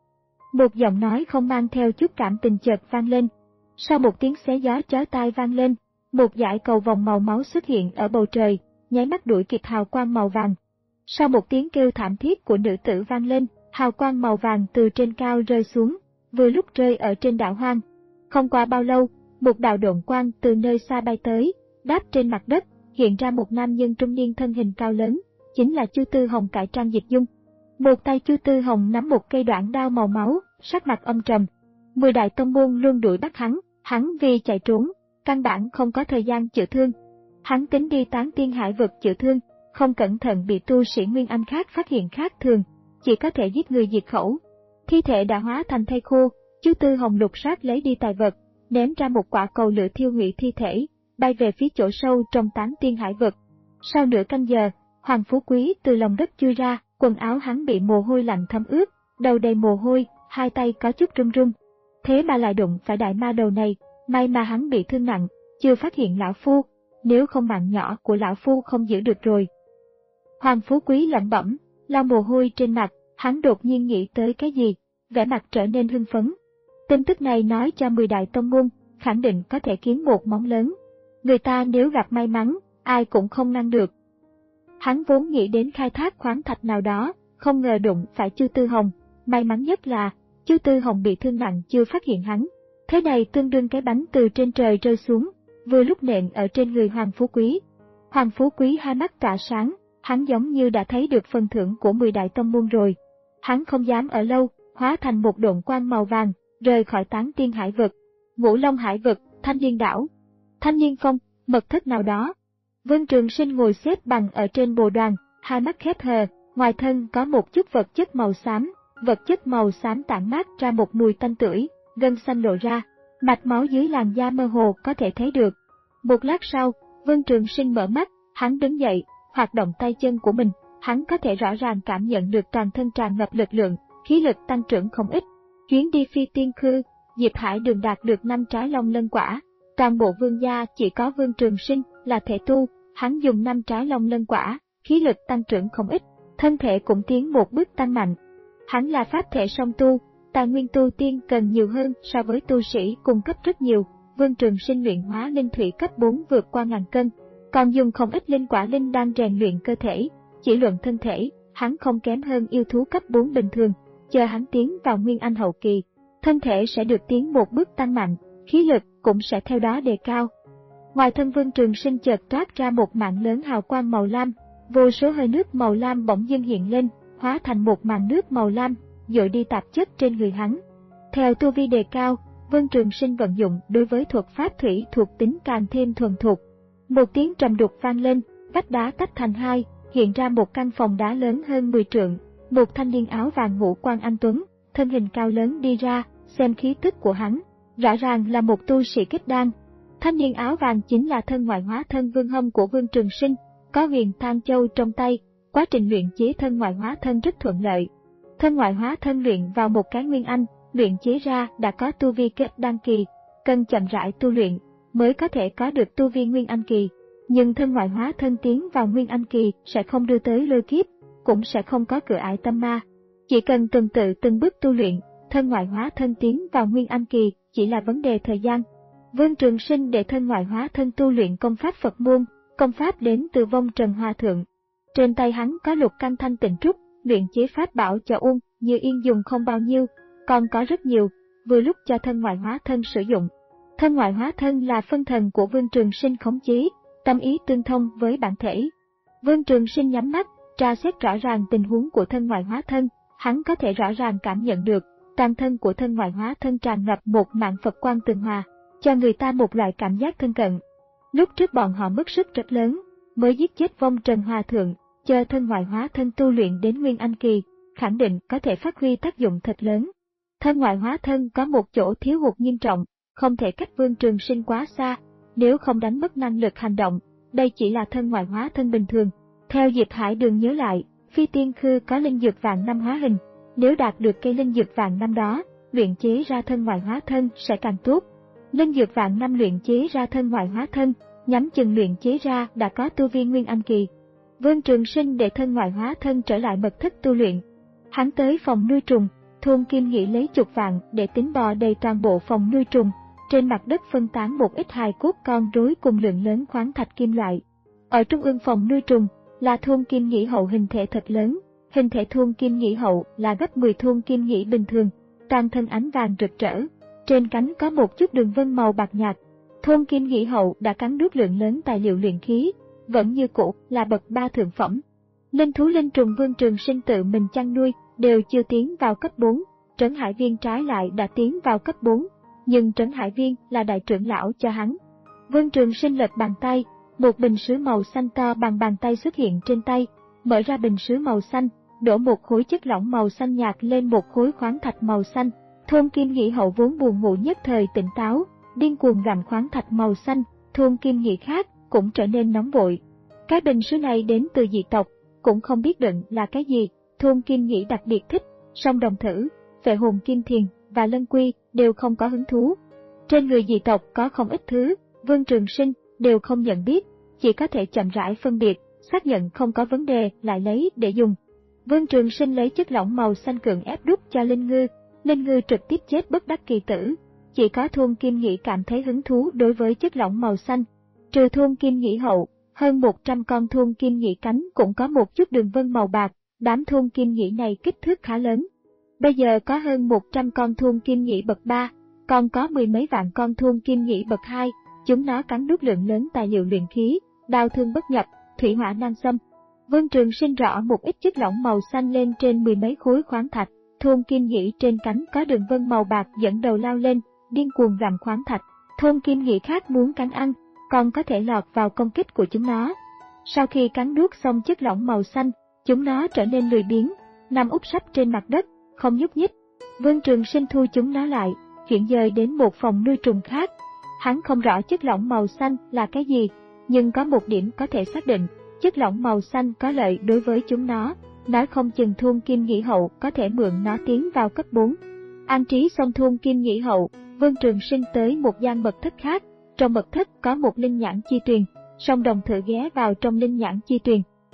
A: Một giọng nói không mang theo chút cảm tình chợt vang lên. Sau một tiếng xé gió chói tai vang lên, một dải cầu vòng màu máu xuất hiện ở bầu trời, nháy mắt đuổi kịp hào quang màu vàng. Sau một tiếng kêu thảm thiết của nữ tử vang lên, hào quang màu vàng từ trên cao rơi xuống, vừa lúc rơi ở trên đảo hoang. Không qua bao lâu, một đạo độn quang từ nơi xa bay tới, đáp trên mặt đất, hiện ra một nam nhân trung niên thân hình cao lớn, chính là Chu Tư Hồng cải trang dịch dung. Một tay Chu Tư Hồng nắm một cây đoạn đao màu máu, sắc mặt âm trầm. Mười đại tông môn luôn đuổi bắt hắn, hắn vì chạy trốn, căn bản không có thời gian chữa thương. Hắn tính đi Tán Tiên Hải Vực chữa thương, không cẩn thận bị tu sĩ Nguyên Anh khác phát hiện khác thường, chỉ có thể giết người diệt khẩu. Thi thể đã hóa thành thây khô, Chu Tư Hồng lục soát lấy đi tài vật, ném ra một quả cầu lửa thiêu hủy thi thể, bay về phía chỗ sâu trong Tán Tiên Hải Vực. Sau nửa canh giờ, Hoàng Phú Quý từ lòng đất chui ra, quần áo hắn bị mồ hôi lạnh thấm ướt, đầu đầy mồ hôi, hai tay có chút run run. Thế mà lại đụng phải đại ma đầu này, may mà hắn bị thương nặng, chưa phát hiện lão phu, nếu không mạng nhỏ của lão phu không giữ được rồi. Hoàng Phú Quý lẩm bẩm, lau mồ hôi trên mặt, hắn đột nhiên nghĩ tới cái gì, vẻ mặt trở nên hưng phấn. Tin tức này nói cho mười đại tông môn, khẳng định có thể kiếm một món lớn. Người ta nếu gặp may mắn, ai cũng không ngăn được. Hắn vốn nghĩ đến khai thác khoáng thạch nào đó, không ngờ đụng phải Chu Tư Hồng. May mắn nhất là, Chu Tư Hồng bị thương nặng chưa phát hiện hắn. Thế này tương đương cái bánh từ trên trời rơi xuống, vừa lúc nện ở trên người Hoàng Phú Quý. Hoàng Phú Quý hai mắt tỏa sáng, hắn giống như đã thấy được phần thưởng của mười đại tông môn rồi. Hắn không dám ở lâu, hóa thành một độn quang màu vàng, rời khỏi Tán Tiên Hải Vực. Ngũ Long Hải Vực, Thanh Liên Đảo, Thanh Liên Phong, mật thất nào đó. Vương Trường Sinh ngồi xếp bằng ở trên bồ đoàn, hai mắt khép hờ, ngoài thân có một chút vật chất màu xám, vật chất màu xám tản mát ra một mùi tanh tưởi, gân xanh lộ ra, mạch máu dưới làn da mơ hồ có thể thấy được. Một lát sau, Vương Trường Sinh mở mắt, hắn đứng dậy, hoạt động tay chân của mình, hắn có thể rõ ràng cảm nhận được toàn thân tràn ngập lực lượng, khí lực tăng trưởng không ít. Chuyến đi Phi Tiên Khư, Diệp Hải Đường đạt được năm trái long lân quả, toàn bộ vương gia chỉ có Vương Trường Sinh là thể tu, hắn dùng năm trái long lân quả, khí lực tăng trưởng không ít, thân thể cũng tiến một bước tăng mạnh. Hắn là pháp thể song tu, tài nguyên tu tiên cần nhiều hơn so với tu sĩ cung cấp rất nhiều. Vương Trường Sinh luyện hóa linh thủy cấp bốn vượt qua ngàn cân, còn dùng không ít linh quả linh đan rèn luyện cơ thể. Chỉ luận thân thể, hắn không kém hơn yêu thú cấp bốn bình thường. Chờ hắn tiến vào Nguyên Anh hậu kỳ, thân thể sẽ được tiến một bước tăng mạnh, khí lực cũng sẽ theo đó đề cao. Ngoài thân Vương Trường Sinh chợt toát ra một mảng lớn hào quang màu lam, vô số hơi nước màu lam bỗng dưng hiện lên, hóa thành một màn nước màu lam, dội đi tạp chất trên người hắn. Theo tu vi đề cao, Vương Trường Sinh vận dụng đối với thuật pháp thủy thuộc tính càng thêm thuần thục. Một tiếng trầm đục vang lên, vách đá tách thành hai, hiện ra một căn phòng đá lớn hơn mười trượng. Một thanh niên áo vàng ngũ quan anh tuấn, thân hình cao lớn đi ra, xem khí tức của hắn, rõ ràng là một tu sĩ kết đan. Thanh niên áo vàng chính là thân ngoại hóa thân Vương Hâm của Vương Trường Sinh, có huyền Than Châu trong tay, quá trình luyện chế thân ngoại hóa thân rất thuận lợi. Thân ngoại hóa thân luyện vào một cái nguyên anh, luyện chế ra đã có tu vi kết đan kỳ, cần chậm rãi tu luyện mới có thể có được tu vi nguyên anh kỳ. Nhưng thân ngoại hóa thân tiến vào nguyên anh kỳ sẽ không đưa tới lôi kiếp, cũng sẽ không có cửa ải tâm ma. Chỉ cần từng tự từng bước tu luyện, thân ngoại hóa thân tiến vào nguyên anh kỳ chỉ là vấn đề thời gian. Vương Trường Sinh để thân ngoại hóa thân tu luyện công pháp Phật môn, công pháp đến từ Vong Trần Hòa Thượng. Trên tay hắn có lục căn thanh tịnh trúc, luyện chế pháp bảo cho Uông Như Yên dùng không bao nhiêu, còn có rất nhiều, vừa lúc cho thân ngoại hóa thân sử dụng. Thân ngoại hóa thân là phân thần của Vương Trường Sinh khống chế, tâm ý tương thông với bản thể. Vương Trường Sinh nhắm mắt, tra xét rõ ràng tình huống của thân ngoại hóa thân, hắn có thể rõ ràng cảm nhận được, toàn thân của thân ngoại hóa thân tràn ngập một mảng Phật quang tường hòa, cho người ta một loại cảm giác thân cận. Lúc trước bọn họ mất sức rất lớn, mới giết chết Vong Trần Hòa Thượng, chờ thân ngoại hóa thân tu luyện đến nguyên anh kỳ, khẳng định có thể phát huy tác dụng thật lớn. Thân ngoại hóa thân có một chỗ thiếu hụt nghiêm trọng, không thể cách Vương Trường Sinh quá xa, nếu không đánh mất năng lực hành động, đây chỉ là thân ngoại hóa thân bình thường. Theo Diệp Hải Đường nhớ lại, Phi Tiên Khư có linh dược vạn năm hóa hình, nếu đạt được cây linh dược vạn năm đó, luyện chế ra thân ngoại hóa thân sẽ càng tốt. Linh dược vạn năm luyện chế ra thân ngoại hóa thân, nhắm chừng luyện chế ra đã có tu vi nguyên anh kỳ. Vương Trường Sinh để thân ngoại hóa thân trở lại mật thất tu luyện. Hắn tới phòng nuôi trùng, Thôn Kim Nghĩ lấy chục vạn để tính bò đầy toàn bộ phòng nuôi trùng. Trên mặt đất phân tán một ít hài cốt con rối cùng lượng lớn khoáng thạch kim loại. Ở trung ương phòng nuôi trùng là Thôn Kim Nghĩ hậu hình thể thật lớn, hình thể Thôn Kim Nghĩ hậu là gấp mười Thôn Kim Nghĩ bình thường, toàn thân ánh vàng rực rỡ, trên cánh có một chút đường vân màu bạc nhạt. Thôn Kim Nghĩ hậu đã cắn nuốt lượng lớn tài liệu luyện khí, vẫn như cũ là bậc ba thượng phẩm. Linh thú linh trùng Vương Trường Sinh tự mình chăn nuôi đều chưa tiến vào cấp bốn, Trấn Hải Viên trái lại đã tiến vào cấp bốn. Nhưng Trấn Hải Viên là đại trưởng lão cho hắn. Vương Trường Sinh lật bàn tay, một bình sứ màu xanh to bằng bàn tay xuất hiện trên tay, mở ra bình sứ màu xanh, đổ một khối chất lỏng màu xanh nhạt lên một khối khoáng thạch màu xanh. Thôn Kim Nghĩ hậu vốn buồn ngủ nhất thời tỉnh táo, điên cuồng gặm khoáng thạch màu xanh. Thôn Kim Nghĩ khác cũng trở nên nóng vội. Cái bình sứ này đến từ dị tộc, cũng không biết đựng là cái gì. Thôn Kim Nghĩ đặc biệt thích, song đồng thử, Phệ Hồn Kim Thiền và Lân Quy đều không có hứng thú. Trên người dị tộc có không ít thứ, Vương Trường Sinh đều không nhận biết, chỉ có thể chậm rãi phân biệt, xác nhận không có vấn đề lại lấy để dùng. Vương Trường Sinh lấy chất lỏng màu xanh cưỡng ép đút cho Linh Ngư, Linh Ngư trực tiếp chết bất đắc kỳ tử. Chỉ có Thôn Kim Nghĩ cảm thấy hứng thú đối với chất lỏng màu xanh. Trừ Thôn Kim Nghĩ hậu, hơn một trăm con Thôn Kim Nghĩ cánh cũng có một chút đường vân màu bạc, đám Thôn Kim Nghĩ này kích thước khá lớn. Bây giờ có hơn một trăm con Thôn Kim Nghĩ bậc ba, còn có mười mấy vạn con Thôn Kim Nghĩ bậc hai, chúng nó cắn nuốt lượng lớn tài liệu luyện khí, đao thương bất nhập, thủy hỏa nan xâm. Vương Trường Sinh rõ một ít chất lỏng màu xanh lên trên mười mấy khối khoáng thạch, Thôn Kim Nghĩ trên cánh có đường vân màu bạc dẫn đầu lao lên, điên cuồng gặm khoáng thạch. Thôn Kim Nghĩ khác muốn cắn ăn, còn có thể lọt vào công kích của chúng nó. Sau khi cắn nuốt xong chất lỏng màu xanh, chúng nó trở nên lười biếng, nằm úp sấp trên mặt đất, không nhúc nhích. Vương Trường Sinh thu chúng nó lại, chuyển dời đến một phòng nuôi trùng khác. Hắn không rõ chất lỏng màu xanh là cái gì, nhưng có một điểm có thể xác định, chất lỏng màu xanh có lợi đối với chúng nó, nói không chừng Thôn Kim Nghĩ hậu có thể mượn nó tiến vào cấp bốn. An trí xong Thôn Kim Nghĩ hậu, Vương Trường Sinh tới một gian mật thất khác, trong mật thất có một linh nhãn chi tuyền, song đồng thử ghé vào trong linh nhãn chi tuyền.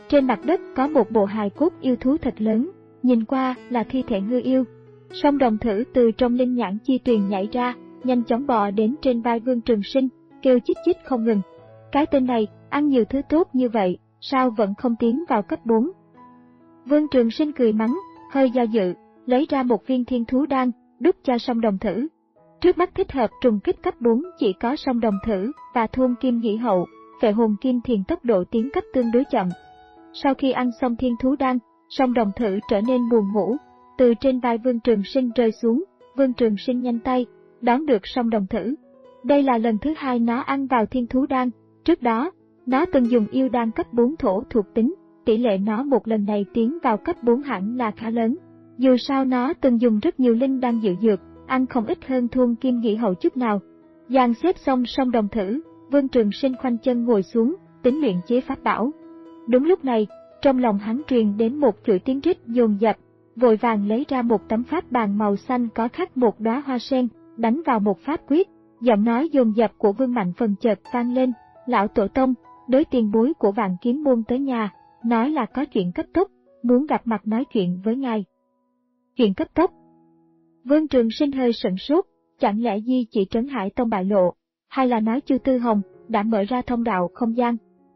A: Trên mặt đất có một bộ hài cốt yêu thú thật lớn, nhìn qua là thi thể ngư yêu. Song Đồng Thử từ trong linh nhãn chi tuyền nhảy ra, nhanh chóng bò đến trên vai Vương Trường Sinh, kêu chích chích không ngừng. Cái tên này, ăn nhiều thứ tốt như vậy, sao vẫn không tiến vào cấp bốn? Vương Trường Sinh cười mắng, hơi do dự, lấy ra một viên thiên thú đan, đút cho Song Đồng Thử. Trước mắt thích hợp trùng kích cấp bốn chỉ có Song Đồng Thử và Thôn Kim Nhĩ Hậu, Phệ Hồn Kim Thiền tốc độ tiến cấp tương đối chậm. Sau khi ăn xong thiên thú đan, Song Đồng Thử trở nên buồn ngủ, từ trên vai Vương Trường Sinh rơi xuống. Vương Trường Sinh nhanh tay đón được Song Đồng Thử. Đây là lần thứ hai nó ăn vào thiên thú đan, trước đó nó từng dùng yêu đan cấp bốn thổ thuộc tính, tỷ lệ nó một lần này tiến vào cấp bốn hẳn là khá lớn. Dù sao nó từng dùng rất nhiều linh đan dự dược, ăn không ít hơn Thôn Kim Nhĩ Hậu chút nào. Dàn xếp xong Song Đồng Thử, Vương Trường Sinh khoanh chân ngồi xuống, tính luyện chế pháp bảo. Đúng lúc này, trong lòng hắn truyền đến một chuỗi tiếng rít dồn dập, vội vàng lấy ra một tấm pháp bàn màu xanh có khắc một đóa hoa sen, đánh vào một pháp quyết. Giọng nói dồn dập của Vương Mạnh Phần chợt vang lên, lão tổ tông, đối tiền bối của Vạn Kiếm môn tới nhà, nói là có chuyện cấp tốc, muốn gặp mặt nói chuyện với ngài. Chuyện cấp tốc? Vương Trường Sinh hơi sửng sốt, chẳng lẽ Di chỉ Trấn Hải Tông bại lộ, hay là nói Chu Tư Hồng đã mở ra thông đạo không gian?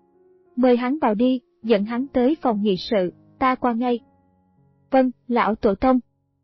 A: Mời hắn vào đi, dẫn hắn tới phòng nghị sự, ta qua ngay. Vâng, lão tổ tông.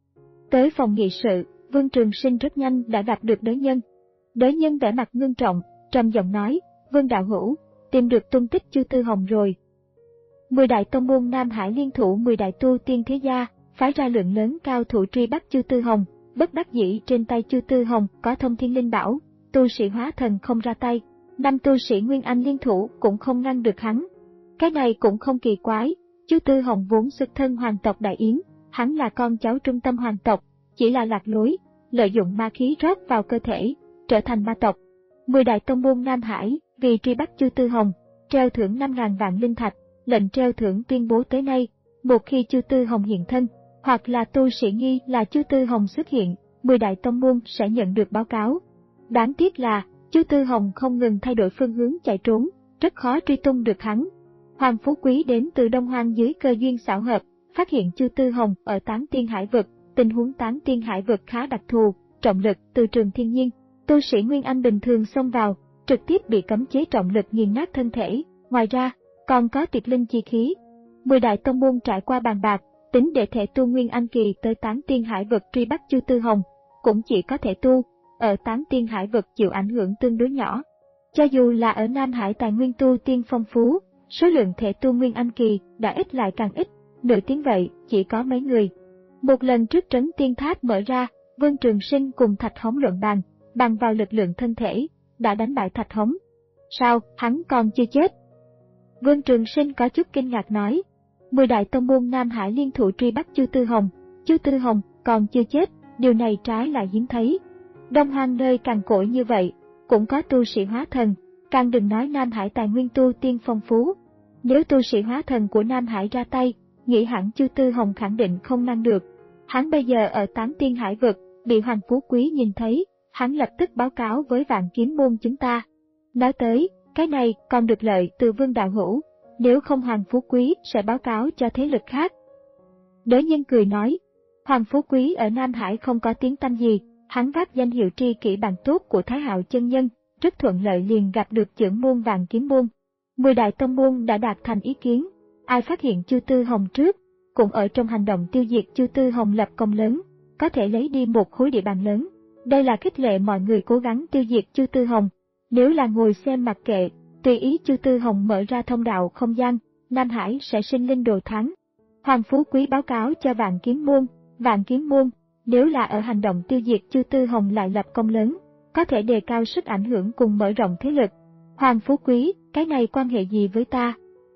A: Tới phòng nghị sự, Vương Trường Sinh rất nhanh đã gặp được Đới Nhân. Đới Nhân vẻ mặt ngưng trọng, trầm giọng nói, Vương đạo hữu, tìm được tung tích Chu Tư Hồng rồi. Mười đại tông môn Nam Hải liên thủ mười đại tu tiên thế gia, phái ra lượng lớn cao thủ truy bắt Chu Tư Hồng. Bất đắc dĩ trên tay Chu Tư Hồng có thông thiên linh bảo, tu sĩ hóa thần không ra tay, năm tu sĩ Nguyên Anh liên thủ cũng không ngăn được hắn. Cái này cũng không kỳ quái, Chu Tư Hồng vốn xuất thân hoàng tộc Đại Yến, hắn là con cháu trung tâm hoàng tộc, chỉ là lạc lối, lợi dụng ma khí rót vào cơ thể, trở thành ma tộc. Mười đại tông môn Nam Hải vì truy bắt Chu Tư Hồng, treo thưởng năm ngàn vạn linh thạch, lệnh treo thưởng tuyên bố tới nay, một khi Chu Tư Hồng hiện thân, hoặc là tu sĩ nghi là Chu Tư Hồng xuất hiện, mười đại tông môn sẽ nhận được báo cáo. Đáng tiếc là, Chu Tư Hồng không ngừng thay đổi phương hướng chạy trốn, rất khó truy tung được hắn. Hoàng Phú Quý đến từ Đông Hoang dưới cơ duyên xảo hợp, phát hiện Chu Tư Hồng ở Tán Tiên Hải Vực, tình huống Tán Tiên Hải Vực khá đặc thù, trọng lực từ trường thiên nhiên, tu sĩ Nguyên Anh bình thường xông vào, trực tiếp bị cấm chế trọng lực nghiền nát thân thể, ngoài ra, còn có tuyệt linh chi khí. Mười đại tông môn trải qua bàn bạc, tính để thể tu Nguyên Anh kỳ tới Tán Tiên Hải Vực truy bắt Chu Tư Hồng, cũng chỉ có thể tu, ở Tán Tiên Hải Vực chịu ảnh hưởng tương đối nhỏ. Cho dù là ở Nam Hải tài nguyên tu tiên phong phú, số lượng thể tu Nguyên Anh kỳ đã ít lại càng ít, nổi tiếng vậy chỉ có mấy người. Một lần trước trấn tiên tháp mở ra, Vương Trường Sinh cùng Thạch Hống luận bàn, bằng vào lực lượng thân thể, đã đánh bại Thạch Hống. Sao, hắn còn chưa chết? Vương Trường Sinh có chút kinh ngạc nói. Mười đại tông môn Nam Hải liên thủ truy bắt Chu Tư Hồng, Chu Tư Hồng còn chưa chết, điều này trái lại hiếm thấy. Đông Hoang nơi cằn cỗi như vậy, cũng có tu sĩ hóa thần, càng đừng nói Nam Hải tài nguyên tu tiên phong phú. Nếu tu sĩ hóa thần của Nam Hải ra tay, nghĩ hẳn Chu Tư Hồng khẳng định không ngăn được. Hắn bây giờ ở Tán Tiên Hải Vực, bị Hoàng Phú Quý nhìn thấy, hắn lập tức báo cáo với Vạn Kiếm môn chúng ta. Nói tới, cái này còn được lợi từ Vương đạo hữu, nếu không Hoàng Phú Quý sẽ báo cáo cho thế lực khác. Đới Nhân cười nói, Hoàng Phú Quý ở Nam Hải không có tiếng tăm gì, hắn vác danh hiệu tri kỷ bạn tốt của Thái Hạo chân nhân, rất thuận lợi liền gặp được trưởng môn Vạn Kiếm môn. Mười đại tông môn đã đạt thành ý kiến, ai phát hiện Chu Tư Hồng trước, cũng ở trong hành động tiêu diệt Chu Tư Hồng lập công lớn, có thể lấy đi một khối địa bàn lớn. Đây là khích lệ mọi người cố gắng tiêu diệt Chu Tư Hồng. Nếu là ngồi xem mặc kệ, tùy ý Chu Tư Hồng mở ra thông đạo không gian, Nam Hải sẽ sinh linh đồ thắng. Hoàng Phú Quý báo cáo cho Vạn Kiếm môn, Vạn Kiếm môn, nếu là ở hành động tiêu diệt Chu Tư Hồng lại lập công lớn, có thể đề cao sức ảnh hưởng cùng mở rộng thế lực. Hoàng Phú Quý, cái này quan hệ gì với ta?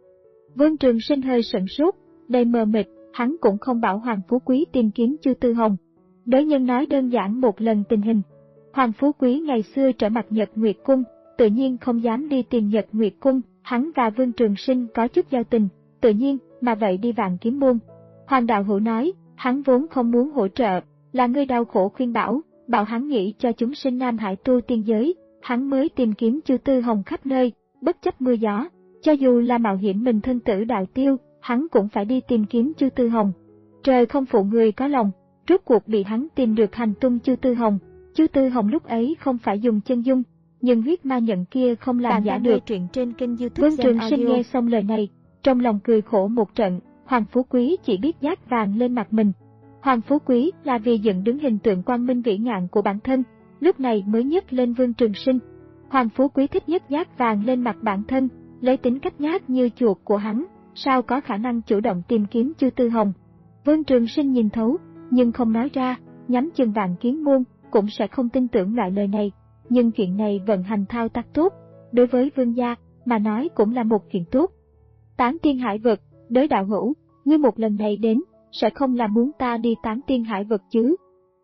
A: Vương Trường Sinh hơi sửng sốt, đầy mờ mịt, hắn cũng không bảo Hoàng Phú Quý tìm kiếm Chu Tư Hồng. Đới Nhân nói đơn giản một lần tình hình. Hoàng Phú Quý ngày xưa trở mặt Nhật Nguyệt Cung, tự nhiên không dám đi tìm Nhật Nguyệt Cung, hắn và Vương Trường Sinh có chút giao tình, tự nhiên mà vậy đi Vạn Kiếm môn. Hoàng đạo hữu nói, hắn vốn không muốn hỗ trợ, là người đau khổ khuyên bảo, bảo hắn nghĩ cho chúng sinh Nam Hải tu tiên giới, hắn mới tìm kiếm Chu Tư Hồng khắp nơi, bất chấp mưa gió, Cho dù là mạo hiểm mình thân tử đạo tiêu, hắn cũng phải đi tìm kiếm Chu Tư Hồng. Trời không phụ người có lòng, rốt cuộc bị hắn tìm được hành tung Chu Tư Hồng. Chu Tư Hồng lúc ấy không phải dùng chân dung, nhưng huyết ma nhận kia không làm giả được.
B: Truyện trên kênh YouTube
A: Vương Trường Sinh nghe xong lời này, trong lòng cười khổ một trận. Hoàng Phú Quý chỉ biết dát vàng lên mặt mình. Hoàng Phú Quý là vì dựng đứng hình tượng quang minh vĩ ngạn của bản thân, lúc này mới nhấc lên Vương Trường Sinh. Hoàng Phú Quý thích nhất dát vàng lên mặt bản thân, lấy tính cách nhát như chuột của hắn, sao có khả năng chủ động tìm kiếm Chu Tư Hồng. Vương Trường Sinh nhìn thấu, nhưng không nói ra, nhắm chừng Vạn Kiếm Môn cũng sẽ không tin tưởng loại lời này. Nhưng chuyện này vận hành thao tác tốt, đối với Vương gia mà nói cũng là một chuyện tốt. Tán Tiên Hải Vực, Đới đạo hữu, ngươi một lần này đến, sẽ không là muốn ta đi Tán Tiên Hải Vực chứ?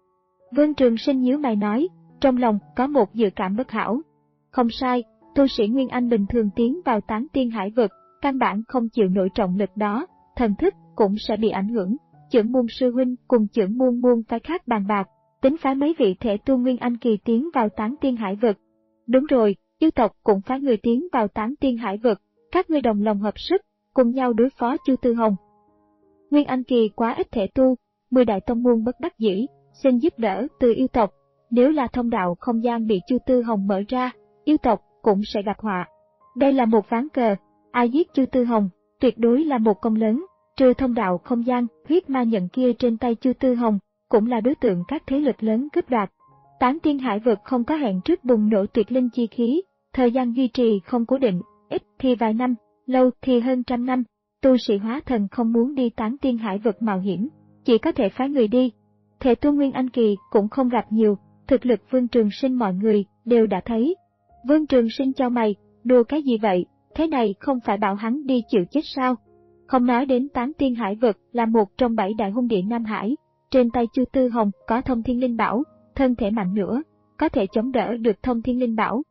A: Vương Trường Sinh nhíu mày nói, trong lòng có một dự cảm bất hảo. Không sai, tu sĩ Nguyên Anh bình thường tiến vào Tán Tiên Hải Vực, căn bản không chịu nổi trọng lực đó, thần thức cũng sẽ bị ảnh hưởng. Chưởng môn sư huynh cùng chưởng môn môn phái khác bàn bạc, tính phái mấy vị thể tu Nguyên Anh kỳ tiến vào Tán Tiên Hải Vực. Đúng rồi, yêu tộc cũng phái người tiến vào Tán Tiên Hải Vực, các ngươi đồng lòng hợp sức, cùng nhau đối phó Chu Tư Hồng. Nguyên Anh kỳ quá ít thể tu, mười đại tông môn bất đắc dĩ, xin giúp đỡ từ yêu tộc. Nếu là thông đạo không gian bị Chu Tư Hồng mở ra, yêu tộc cũng sẽ gặp họa. Đây là một ván cờ, ai giết Chu Tư Hồng, tuyệt đối là một công lớn. Trừ thông đạo không gian, huyết ma nhận kia trên tay Chu Tư Hồng cũng là đối tượng các thế lực lớn cướp đoạt. Tán Tiên Hải Vực không có hẹn trước bùng nổ tuyệt linh chi khí, thời gian duy trì không cố định, ít thì vài năm, lâu thì hơn trăm năm. Tu sĩ hóa thần không muốn đi Tán Tiên Hải Vực mạo hiểm, chỉ có thể phái người đi. Thể tu Nguyên Anh kỳ cũng không gặp nhiều, thực lực Vương Trường Sinh mọi người đều đã thấy. Vương Trường Sinh chau mày, đùa cái gì vậy, thế này không phải bảo hắn đi chịu chết sao? Không nói đến Tán Tiên Hải Vực là một trong bảy đại hung địa Nam Hải, trên tay Chu Tư Hồng có Thông Thiên Linh Bảo, thân thể mạnh nữa, có thể chống đỡ được Thông Thiên Linh Bảo.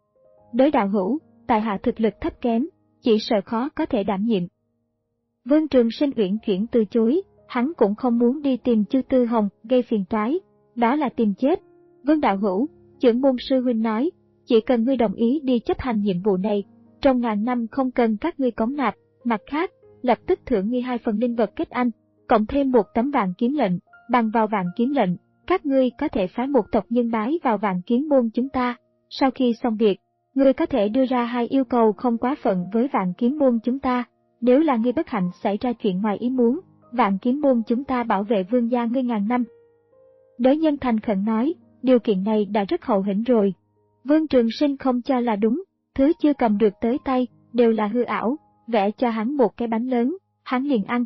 A: Đối đạo hữu, tại hạ thực lực thấp kém, chỉ sợ khó có thể đảm nhiệm. Vương Trường Sinh uyển chuyển từ chối, hắn cũng không muốn đi tìm Chu Tư Hồng gây phiền toái, đó là tìm chết. Vương đạo hữu, chưởng môn sư huynh nói, chỉ cần ngươi đồng ý đi chấp hành nhiệm vụ này, trong ngàn năm không cần các ngươi cống nạp, mặt khác, lập tức thưởng ngươi hai phần linh vật kết anh, cộng thêm một tấm vạn kiếm lệnh, bằng vào vạn kiếm lệnh, các ngươi có thể phái một tộc nhân bái vào vạn kiếm môn chúng ta. Sau khi xong việc, ngươi có thể đưa ra hai yêu cầu không quá phận với vạn kiếm môn chúng ta. Nếu là ngươi bất hạnh xảy ra chuyện ngoài ý muốn, vạn kiếm môn chúng ta bảo vệ vương gia ngươi ngàn năm. Đới nhân thành khẩn nói, điều kiện này đã rất hậu hĩnh rồi. Vương Trường Sinh không cho là đúng, thứ chưa cầm được tới tay, đều là hư ảo, vẽ cho hắn một cái bánh lớn, hắn liền ăn.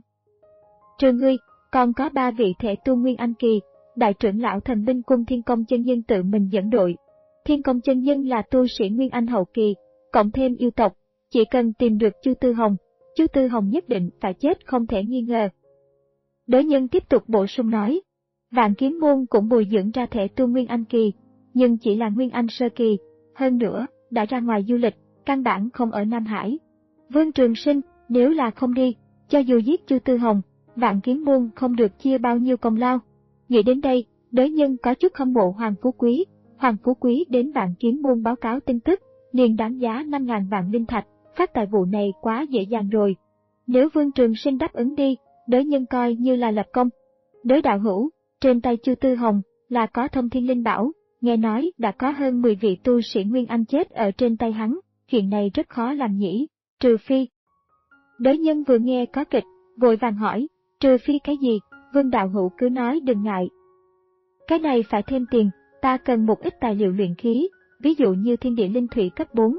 A: Trừ ngươi, còn có ba vị thể tu Nguyên Anh kỳ, đại trưởng lão Thần Binh Cung Thiên Công Chân Nhân tự mình dẫn đội. Thiên Công Chân Nhân là tu sĩ Nguyên Anh hậu kỳ, cộng thêm yêu tộc, chỉ cần tìm được Chu Tư Hồng, Chu Tư Hồng nhất định phải chết không thể nghi ngờ. Đới nhân tiếp tục bổ sung nói, Vạn Kiếm môn cũng bồi dưỡng ra thể tu Nguyên Anh kỳ, nhưng chỉ là Nguyên Anh sơ kỳ, hơn nữa, đã ra ngoài du lịch, căn bản không ở Nam Hải. Vương Trường Sinh, nếu là không đi, cho dù giết Chu Tư Hồng, Vạn Kiếm môn không được chia bao nhiêu công lao. Nghĩ đến đây, đới nhân có chút hâm mộ Hoàng Phú Quý. Hoàng Phú Quý đến Vạn Kiếm môn báo cáo tin tức, liền đáng giá năm ngàn vạn linh thạch, phát tài vụ này quá dễ dàng rồi. Nếu Vương Trường Sinh đáp ứng đi, đới nhân coi như là lập công. Đới đạo hữu, trên tay Chu Tư Hồng là có Thông Thiên Linh Bảo, nghe nói đã có hơn mười vị tu sĩ Nguyên Anh chết ở trên tay hắn, chuyện này rất khó làm nhỉ, trừ phi. Đới nhân vừa nghe có kịch, vội vàng hỏi, trừ phi cái gì, Vương đạo hữu cứ nói đừng ngại. Cái này phải thêm tiền, ta cần một ít tài liệu luyện khí, ví dụ như thiên địa linh thủy cấp bốn.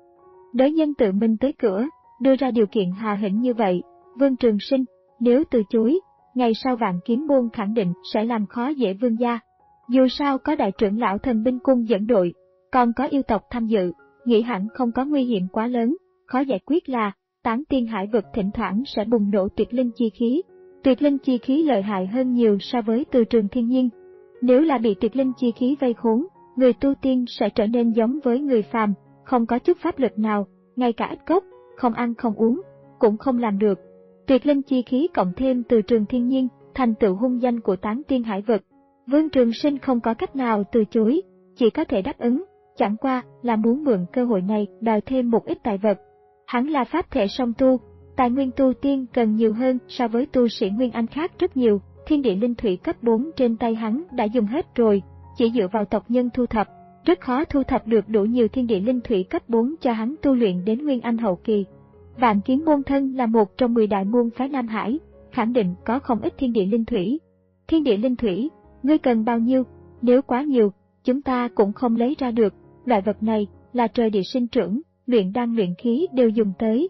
A: Đới nhân tự mình tới cửa, đưa ra điều kiện hà hĩnh như vậy, Vương Trường Sinh, nếu từ chối, ngày sau Vạn Kiếm môn khẳng định sẽ làm khó dễ vương gia. Dù sao có đại trưởng lão Thần Binh Cung dẫn đội, còn có yêu tộc tham dự, nghĩ hẳn không có nguy hiểm quá lớn, khó giải quyết là, Tán Tiên Hải Vực thỉnh thoảng sẽ bùng nổ tuyệt linh chi khí. Tuyệt linh chi khí lợi hại hơn nhiều so với từ trường thiên nhiên. Nếu là bị tuyệt linh chi khí vây khốn, người tu tiên sẽ trở nên giống với người phàm, không có chút pháp lực nào, ngay cả ít cốc, không ăn không uống, cũng không làm được. Tuyệt linh chi khí cộng thêm từ trường thiên nhiên, thành tựu hung danh của Tán Tiên Hải Vực. Vương Trường Sinh không có cách nào từ chối, chỉ có thể đáp ứng, chẳng qua là muốn mượn cơ hội này đòi thêm một ít tài vật. Hắn là pháp thể song tu, tài nguyên tu tiên cần nhiều hơn so với tu sĩ Nguyên Anh khác rất nhiều, thiên địa linh thủy cấp bốn trên tay hắn đã dùng hết rồi, chỉ dựa vào tộc nhân thu thập, rất khó thu thập được đủ nhiều thiên địa linh thủy cấp bốn cho hắn tu luyện đến Nguyên Anh hậu kỳ. Vạn Kiếm môn thân là một trong mười đại môn phái Nam Hải, khẳng định có không ít thiên địa linh thủy. Thiên địa linh thủy, ngươi cần bao nhiêu? Nếu quá nhiều, chúng ta cũng không lấy ra được, loại vật này là trời địa sinh trưởng, luyện đan luyện khí đều dùng tới.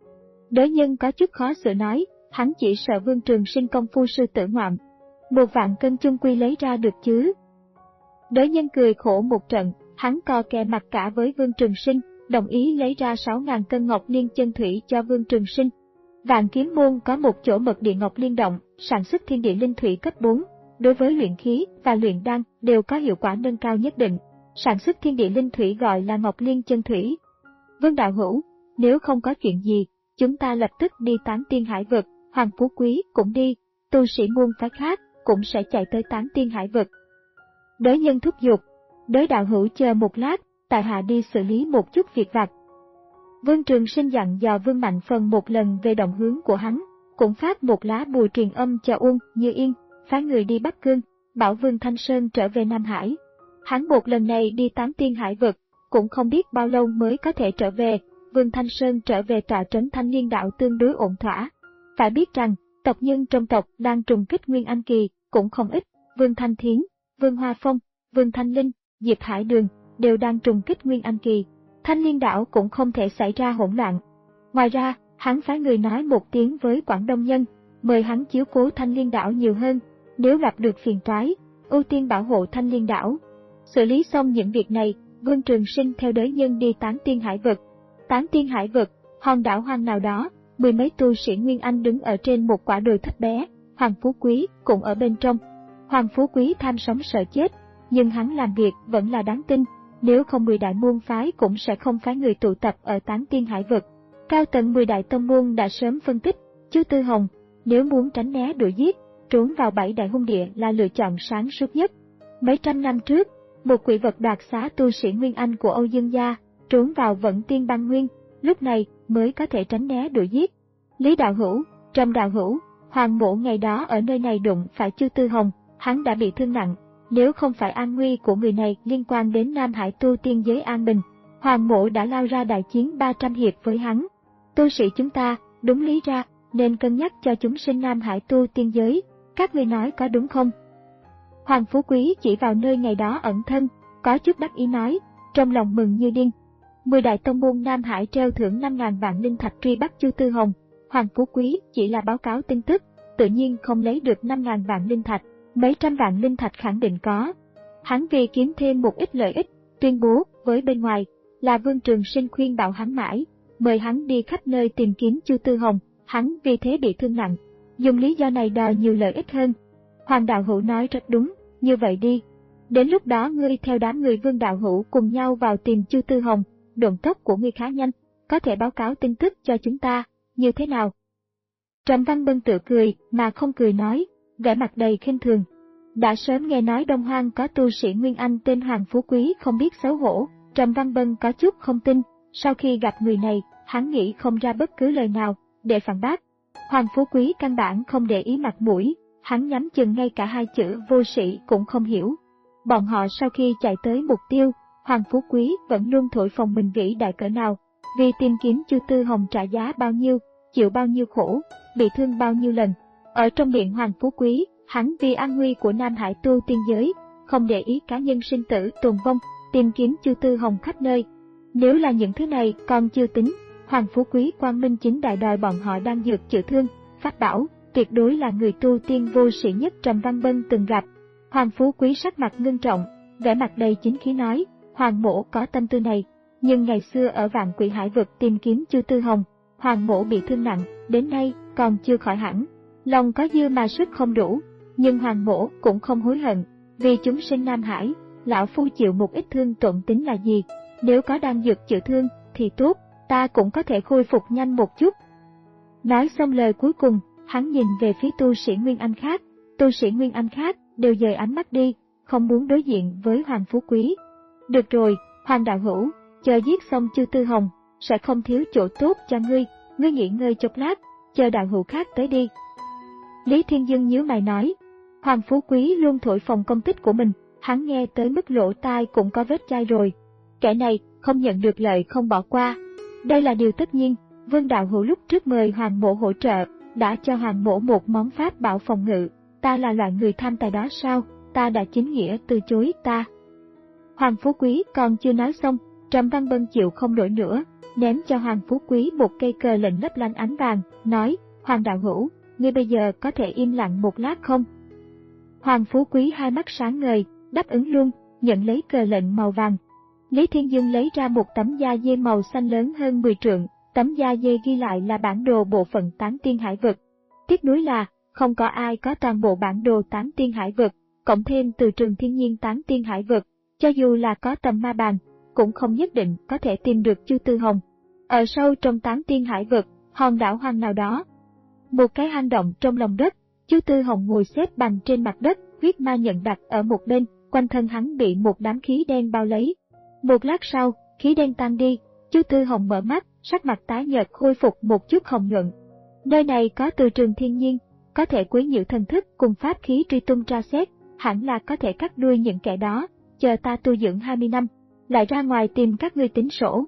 A: Đới Nhân có chút khó xử nói, hắn chỉ sợ Vương Trường Sinh công phu sư tử ngoạm. Một vạn cân chung quy lấy ra được chứ? Đới Nhân cười khổ một trận, hắn co kè mặt cả với Vương Trường Sinh, đồng ý lấy ra sáu ngàn cân ngọc liên chân thủy cho Vương Trường Sinh. Vạn Kiếm môn có một chỗ mật địa ngọc liên động, sản xuất thiên địa linh thủy cấp bốn, đối với luyện khí và luyện đan đều có hiệu quả nâng cao nhất định. Sản xuất thiên địa linh thủy gọi là ngọc liên chân thủy. Vương đạo hữu, nếu không có chuyện gì, chúng ta lập tức đi Tán Tiên Hải vực, Hoàng Phú Quý cũng đi, tu sĩ môn phái khác cũng sẽ chạy tới Tán Tiên Hải vực. Đới Nhân thúc giục, Đới đạo hữu chờ một lát, tại hạ đi xử lý một chút việc vặt. Vương Trường Sinh dặn dò Vương Mạnh Phần một lần về động hướng của hắn, cũng phát một lá bùa truyền âm cho Uông Như Yên, phái người đi Bắc Cương, bảo Vương Thanh Sơn trở về Nam Hải. Hắn một lần này đi Tán Tiên Hải vực, cũng không biết bao lâu mới có thể trở về. Vương Thanh Sơn trở về tọa trấn Thanh Liên đạo tương đối ổn thỏa. Phải biết rằng, tộc nhân trong tộc đang trùng kích Nguyên Anh kỳ cũng không ít, Vương Thanh Thiến, Vương Hoa Phong, Vương Thanh Linh, Diệp Hải Đường đều đang trùng kích Nguyên Anh kỳ. Thanh Liên đảo cũng không thể xảy ra hỗn loạn. Ngoài ra, hắn phái người nói một tiếng với Quảng Đông Nhân, mời hắn chiếu cố Thanh Liên đảo nhiều hơn, nếu gặp được phiền toái, ưu tiên bảo hộ Thanh Liên đảo. Xử lý xong những việc này, Vương Trường Sinh theo Đới Nhân đi Tán Tiên Hải vực. Tán Tiên Hải vực, hòn đảo hoang nào đó, mười mấy tu sĩ Nguyên Anh đứng ở trên một quả đồi thấp bé, Hoàng Phú Quý cũng ở bên trong. Hoàng Phú Quý tham sống sợ chết, nhưng hắn làm việc vẫn là đáng tin, nếu không mười đại môn phái cũng sẽ không phái người tụ tập ở Tán Tiên Hải vực. Cao tầng mười đại tông môn đã sớm phân tích, Chu Tư Hồng, nếu muốn tránh né đuổi giết, trốn vào bảy đại hung địa là lựa chọn sáng suốt nhất. Mấy trăm năm trước, một quỷ vật đoạt xá tu sĩ Nguyên Anh của Âu Dương gia, trốn vào Vận Tiên Băng Nguyên, lúc này mới có thể tránh né đuổi giết. Lý đạo hữu, Trầm đạo hữu, Hoàng mộ ngày đó ở nơi này đụng phải Chu Tư Hồng, hắn đã bị thương nặng, nếu không phải an nguy của người này liên quan đến Nam Hải tu tiên giới an bình, Hoàng mộ đã lao ra đại chiến ba trăm hiệp với hắn. Tu sĩ chúng ta, đúng lý ra, nên cân nhắc cho chúng sinh Nam Hải tu tiên giới, các ngươi nói có đúng không? Hoàng Phú Quý chỉ vào nơi ngày đó ẩn thân, có chút đắc ý nói, trong lòng mừng như điên. Mười đại tông môn Nam Hải treo thưởng năm ngàn vạn linh thạch truy bắt Chu Tư Hồng, Hoàng Phú Quý chỉ là báo cáo tin tức, tự nhiên không lấy được năm ngàn vạn linh thạch, mấy trăm vạn linh thạch khẳng định có. Hắn vì kiếm thêm một ít lợi ích, tuyên bố với bên ngoài là Vương Trường Sinh khuyên bảo hắn mãi, mời hắn đi khắp nơi tìm kiếm Chu Tư Hồng, hắn vì thế bị thương nặng, dùng lý do này đòi nhiều lợi ích hơn. Hoàng đạo hữu nói rất đúng, như vậy đi. Đến lúc đó ngươi theo đám người Vương đạo hữu cùng nhau vào tìm Chu Tư Hồng, độn tốc của ngươi khá nhanh, có thể báo cáo tin tức cho chúng ta, như thế nào? Trầm Văn Bân tự cười, mà không cười nói, vẻ mặt đầy khinh thường. Đã sớm nghe nói Đông Hoang có tu sĩ Nguyên Anh tên Hoàng Phú Quý không biết xấu hổ, Trầm Văn Bân có chút không tin, sau khi gặp người này, hắn nghĩ không ra bất cứ lời nào để phản bác. Hoàng Phú Quý căn bản không để ý mặt mũi, hắn nhắm chừng ngay cả hai chữ vô sĩ cũng không hiểu. Bọn họ sau khi chạy tới mục tiêu, Hoàng Phú Quý vẫn luôn thổi phồng mình vĩ đại cỡ nào, vì tìm kiếm Chu Tư Hồng trả giá bao nhiêu, chịu bao nhiêu khổ, bị thương bao nhiêu lần. Ở trong miệng Hoàng Phú Quý, hắn vì an nguy của Nam Hải tu tiên giới, không để ý cá nhân sinh tử tồn vong, tìm kiếm Chu Tư Hồng khắp nơi. Nếu là những thứ này còn chưa tính, Hoàng Phú Quý quang minh chính đại đòi bọn họ đang dược chữa thương, pháp bảo, tuyệt đối là người tu tiên vô sĩ nhất Trầm Văn Bân từng gặp. Hoàng Phú Quý sắc mặt ngưng trọng, vẻ mặt đầy chính khí nói, Hoàng mỗ có tâm tư này, nhưng ngày xưa ở Vạn Quỷ Hải vực tìm kiếm Chu Tư Hồng, Hoàng mỗ bị thương nặng, đến nay còn chưa khỏi hẳn, lòng có dư mà sức không đủ, nhưng Hoàng mỗ cũng không hối hận, vì chúng sinh Nam Hải, lão phu chịu một ít thương tổn tính là gì, nếu có đan dược chữa thương thì tốt, ta cũng có thể khôi phục nhanh một chút. Nói xong lời cuối cùng, hắn nhìn về phía tu sĩ Nguyên Anh khác, tu sĩ Nguyên Anh khác đều dời ánh mắt đi, không muốn đối diện với Hoàng Phú Quý. Được rồi, Hoàng đạo hữu, chờ giết xong Chu Tư Hồng, sẽ không thiếu chỗ tốt cho ngươi, ngươi nghỉ ngơi chốc lát, chờ đạo hữu khác tới đi. Lý Thiên Dương nhíu mày nói, Hoàng Phú Quý luôn thổi phồng công tích của mình, hắn nghe tới mức lỗ tai cũng có vết chai rồi. Kẻ này không nhận được lợi không bỏ qua. Đây là điều tất nhiên, Vương đạo hữu lúc trước mời Hoàng mỗ hỗ trợ, đã cho Hoàng mỗ một món pháp bảo phòng ngự, ta là loại người tham tài đó sao, ta đã chính nghĩa từ chối ta. Hoàng Phú Quý còn chưa nói xong, Trầm Văn Bân chịu không nổi nữa, ném cho Hoàng Phú Quý một cây cờ lệnh lấp lánh ánh vàng, nói, Hoàng đạo hữu, ngươi bây giờ có thể im lặng một lát không? Hoàng Phú Quý hai mắt sáng ngời, đáp ứng luôn, nhận lấy cờ lệnh màu vàng. Lý Thiên Dương lấy ra một tấm da dê màu xanh lớn hơn mười trượng, tấm da dê ghi lại là bản đồ bộ phận Tán Tiên Hải Vực. Tiếc nuối là, không có ai có toàn bộ bản đồ Tán Tiên Hải Vực, cộng thêm từ trường thiên nhiên Tán Tiên Hải Vực, cho dù là có tầm ma bàn, cũng không nhất định có thể tìm được Chu Tư Hồng. Ở sâu trong Tán Tiên Hải Vực, hòn đảo hoang nào đó, một cái hang động trong lòng đất, Chu Tư Hồng ngồi xếp bằng trên mặt đất, huyết ma nhận đặt ở một bên, quanh thân hắn bị một đám khí đen bao lấy. Một lát sau, khí đen tan đi, Chu Tư Hồng mở mắt, sắc mặt tái nhợt khôi phục một chút hồng nhuận. Nơi này có từ trường thiên nhiên, có thể quấy nhiễu thần thức cùng pháp khí truy tung tra xét, hẳn là có thể cắt đuôi những kẻ đó, chờ ta tu dưỡng hai mươi năm, lại ra ngoài tìm các ngươi tính sổ.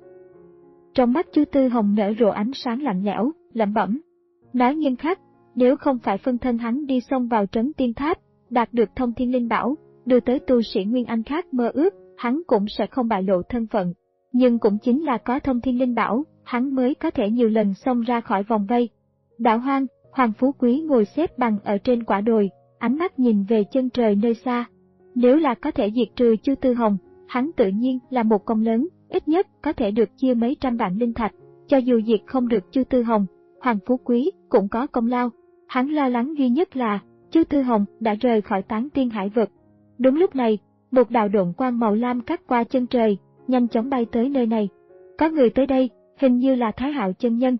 A: Trong mắt Chu Tư Hồng nở rộ ánh sáng lạnh lẽo, lẩm bẩm. Nói nghiêm khắc, nếu không phải phân thân hắn đi xông vào trấn tiên tháp, đạt được thông thiên linh bảo, đưa tới tu sĩ Nguyên Anh khác mơ ước, hắn cũng sẽ không bại lộ thân phận. Nhưng cũng chính là có thông thiên linh bảo, hắn mới có thể nhiều lần xông ra khỏi vòng vây. Đảo hoang, Hoàng Phú Quý ngồi xếp bằng ở trên quả đồi, ánh mắt nhìn về chân trời nơi xa. Nếu là có thể diệt trừ Chu Tư Hồng, hắn tự nhiên là một công lớn, ít nhất có thể được chia mấy trăm vạn linh thạch. Cho dù diệt không được Chu Tư Hồng, Hoàng Phú Quý cũng có công lao. Hắn lo lắng duy nhất là Chu Tư Hồng đã rời khỏi Tán Tiên Hải Vực. Đúng lúc này, một đạo độn quang màu lam cắt qua chân trời, nhanh chóng bay tới nơi này. Có người tới đây, hình như là Thái Hạo chân nhân.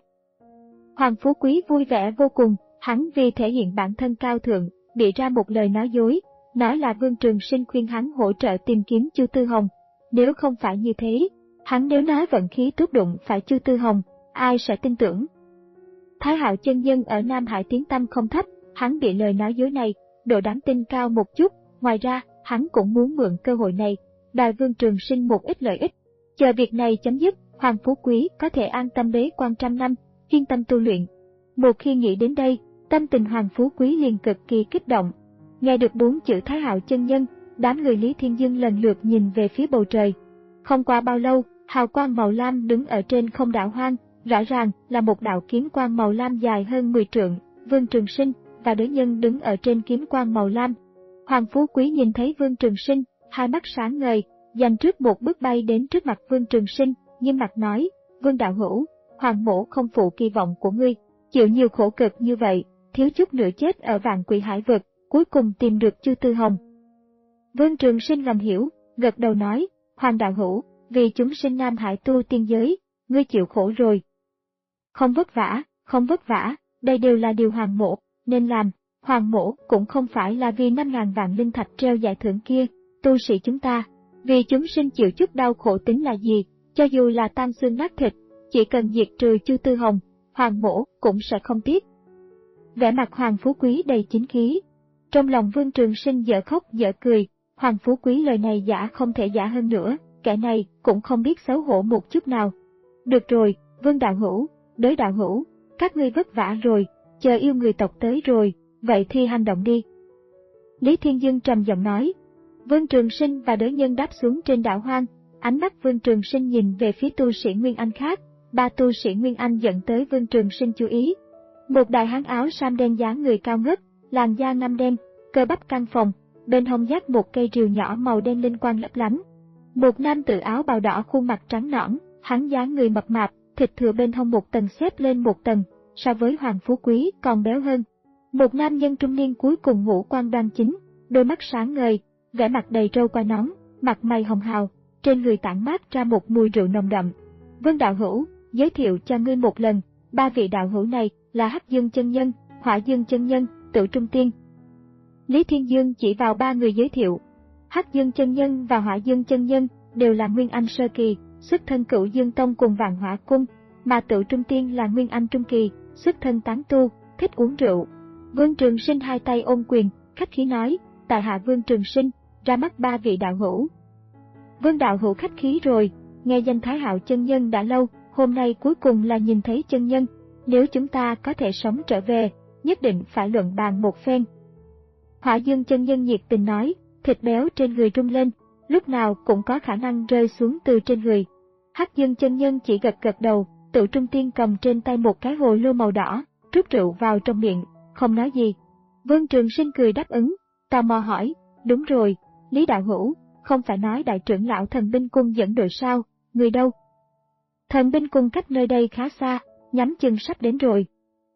A: Hoàng Phú Quý vui vẻ vô cùng, hắn vì thể hiện bản thân cao thượng, bịa ra một lời nói dối, nói là Vương Trường Sinh khuyên hắn hỗ trợ tìm kiếm Chu Tư Hồng. Nếu không phải như thế, hắn nếu nói vận khí tốt đụng phải Chu Tư Hồng, ai sẽ tin tưởng? Thái Hạo chân nhân ở Nam Hải tiếng tăm không thấp, hắn bị lời nói dối này, độ đáng tin cao một chút, ngoài ra, hắn cũng muốn mượn cơ hội này, đòi Vương Trường Sinh một ít lợi ích. Chờ việc này chấm dứt, Hoàng Phú Quý có thể an tâm bế quan trăm năm, yên tâm tu luyện. Một khi nghĩ đến đây, tâm tình Hoàng Phú Quý liền cực kỳ kích động. Nghe được bốn chữ Thái Hạo chân nhân, đám người Lý Thiên Dương lần lượt nhìn về phía bầu trời. Không qua bao lâu, hào quang màu lam đứng ở trên không đảo hoang, rõ ràng là một đạo kiếm quang màu lam dài hơn mười trượng, Vương Trường Sinh và đối nhân đứng ở trên kiếm quang màu lam. Hoàng Phú Quý nhìn thấy Vương Trường Sinh, hai mắt sáng ngời, dành trước một bước bay đến trước mặt Vương Trường Sinh, nghiêm mặt nói, Vương đạo hữu, Hoàng mỗ không phụ kỳ vọng của ngươi, chịu nhiều khổ cực như vậy, thiếu chút nữa chết ở Vạn Quỷ Hải Vực, cuối cùng tìm được Chu Tư Hồng. Vương Trường Sinh ngầm hiểu, gật đầu nói, Hoàng đạo hữu, vì chúng sinh Nam Hải tu tiên giới, ngươi chịu khổ rồi. Không vất vả, không vất vả, đây đều là điều Hoàng mỗ nên làm. Hoàng mỗ cũng không phải là vì năm ngàn vạn linh thạch treo giải thưởng kia, tu sĩ chúng ta, vì chúng sinh chịu chút đau khổ tính là gì, cho dù là tan xương nát thịt, chỉ cần diệt trừ Chu Tư Hồng, Hoàng mỗ cũng sẽ không tiếc. Vẻ mặt Hoàng Phú Quý đầy chính khí. Trong lòng Vương Trường Sinh dở khóc dở cười, Hoàng Phú Quý lời này giả không thể giả hơn nữa, kẻ này cũng không biết xấu hổ một chút nào. Được rồi, Vương đạo hữu, đối đạo hữu, các ngươi vất vả rồi, chờ yêu người tộc tới rồi, vậy thì hành động đi. Lý Thiên Dương trầm giọng nói. Vương Trường Sinh và đối nhân đáp xuống trên đảo hoang, ánh mắt Vương Trường Sinh nhìn về phía tu sĩ Nguyên Anh khác, ba tu sĩ Nguyên Anh dẫn tới Vương Trường Sinh chú ý. Một đại hán áo sam đen dáng người cao ngất, làn da ngăm đen, cơ bắp căng phồng, bên hông dắt một cây rìu nhỏ màu đen linh quang lấp lánh. Một nam tử áo bào đỏ khuôn mặt trắng nõn, hắn dáng người mập mạp, thịt thừa bên hông một tầng xếp lên một tầng, so với Hoàng Phú Quý còn béo hơn. Một nam nhân trung niên cuối cùng ngũ quan đoan chính, đôi mắt sáng ngời, vẻ mặt đầy râu quai nón, mặt mày hồng hào, trên người tản mát ra một mùi rượu nồng đậm. Vương đạo hữu, giới thiệu cho ngươi một lần, ba vị đạo hữu này là Hắc Dương chân nhân, Hỏa Dương chân nhân, Tử Trung Tiên. Lý Thiên Dương chỉ vào ba người giới thiệu. Hắc Dương chân nhân và Hỏa Dương chân nhân đều là Nguyên Anh sơ kỳ, xuất thân Cửu Dương Tông cùng Vạn Hỏa Cung, mà Tựu Trung Tiên là Nguyên Anh Trung Kỳ, xuất thân tán tu, thích uống rượu. Vương Trường Sinh hai tay ôm quyền, khách khí nói, tại hạ Vương Trường Sinh, ra mắt ba vị đạo hữu. Vương đạo hữu khách khí rồi, nghe danh Thái Hạo chân nhân đã lâu, hôm nay cuối cùng là nhìn thấy chân nhân, nếu chúng ta có thể sống trở về, nhất định phải luận bàn một phen. Hỏa Dương chân nhân nhiệt tình nói, thịt béo trên người rung lên, lúc nào cũng có khả năng rơi xuống từ trên người. Hắc Dương chân nhân chỉ gật gật đầu, Tựu Trung Tiên cầm trên tay một cái hồ lô màu đỏ, rút rượu vào trong miệng, không nói gì. Vương Trường Sinh cười đáp ứng, tò mò hỏi, đúng rồi, Lý đạo hữu, không phải nói đại trưởng lão Thần Binh Cung dẫn đội sao, người đâu? Thần Binh Cung cách nơi đây khá xa, nhắm chừng sắp đến rồi.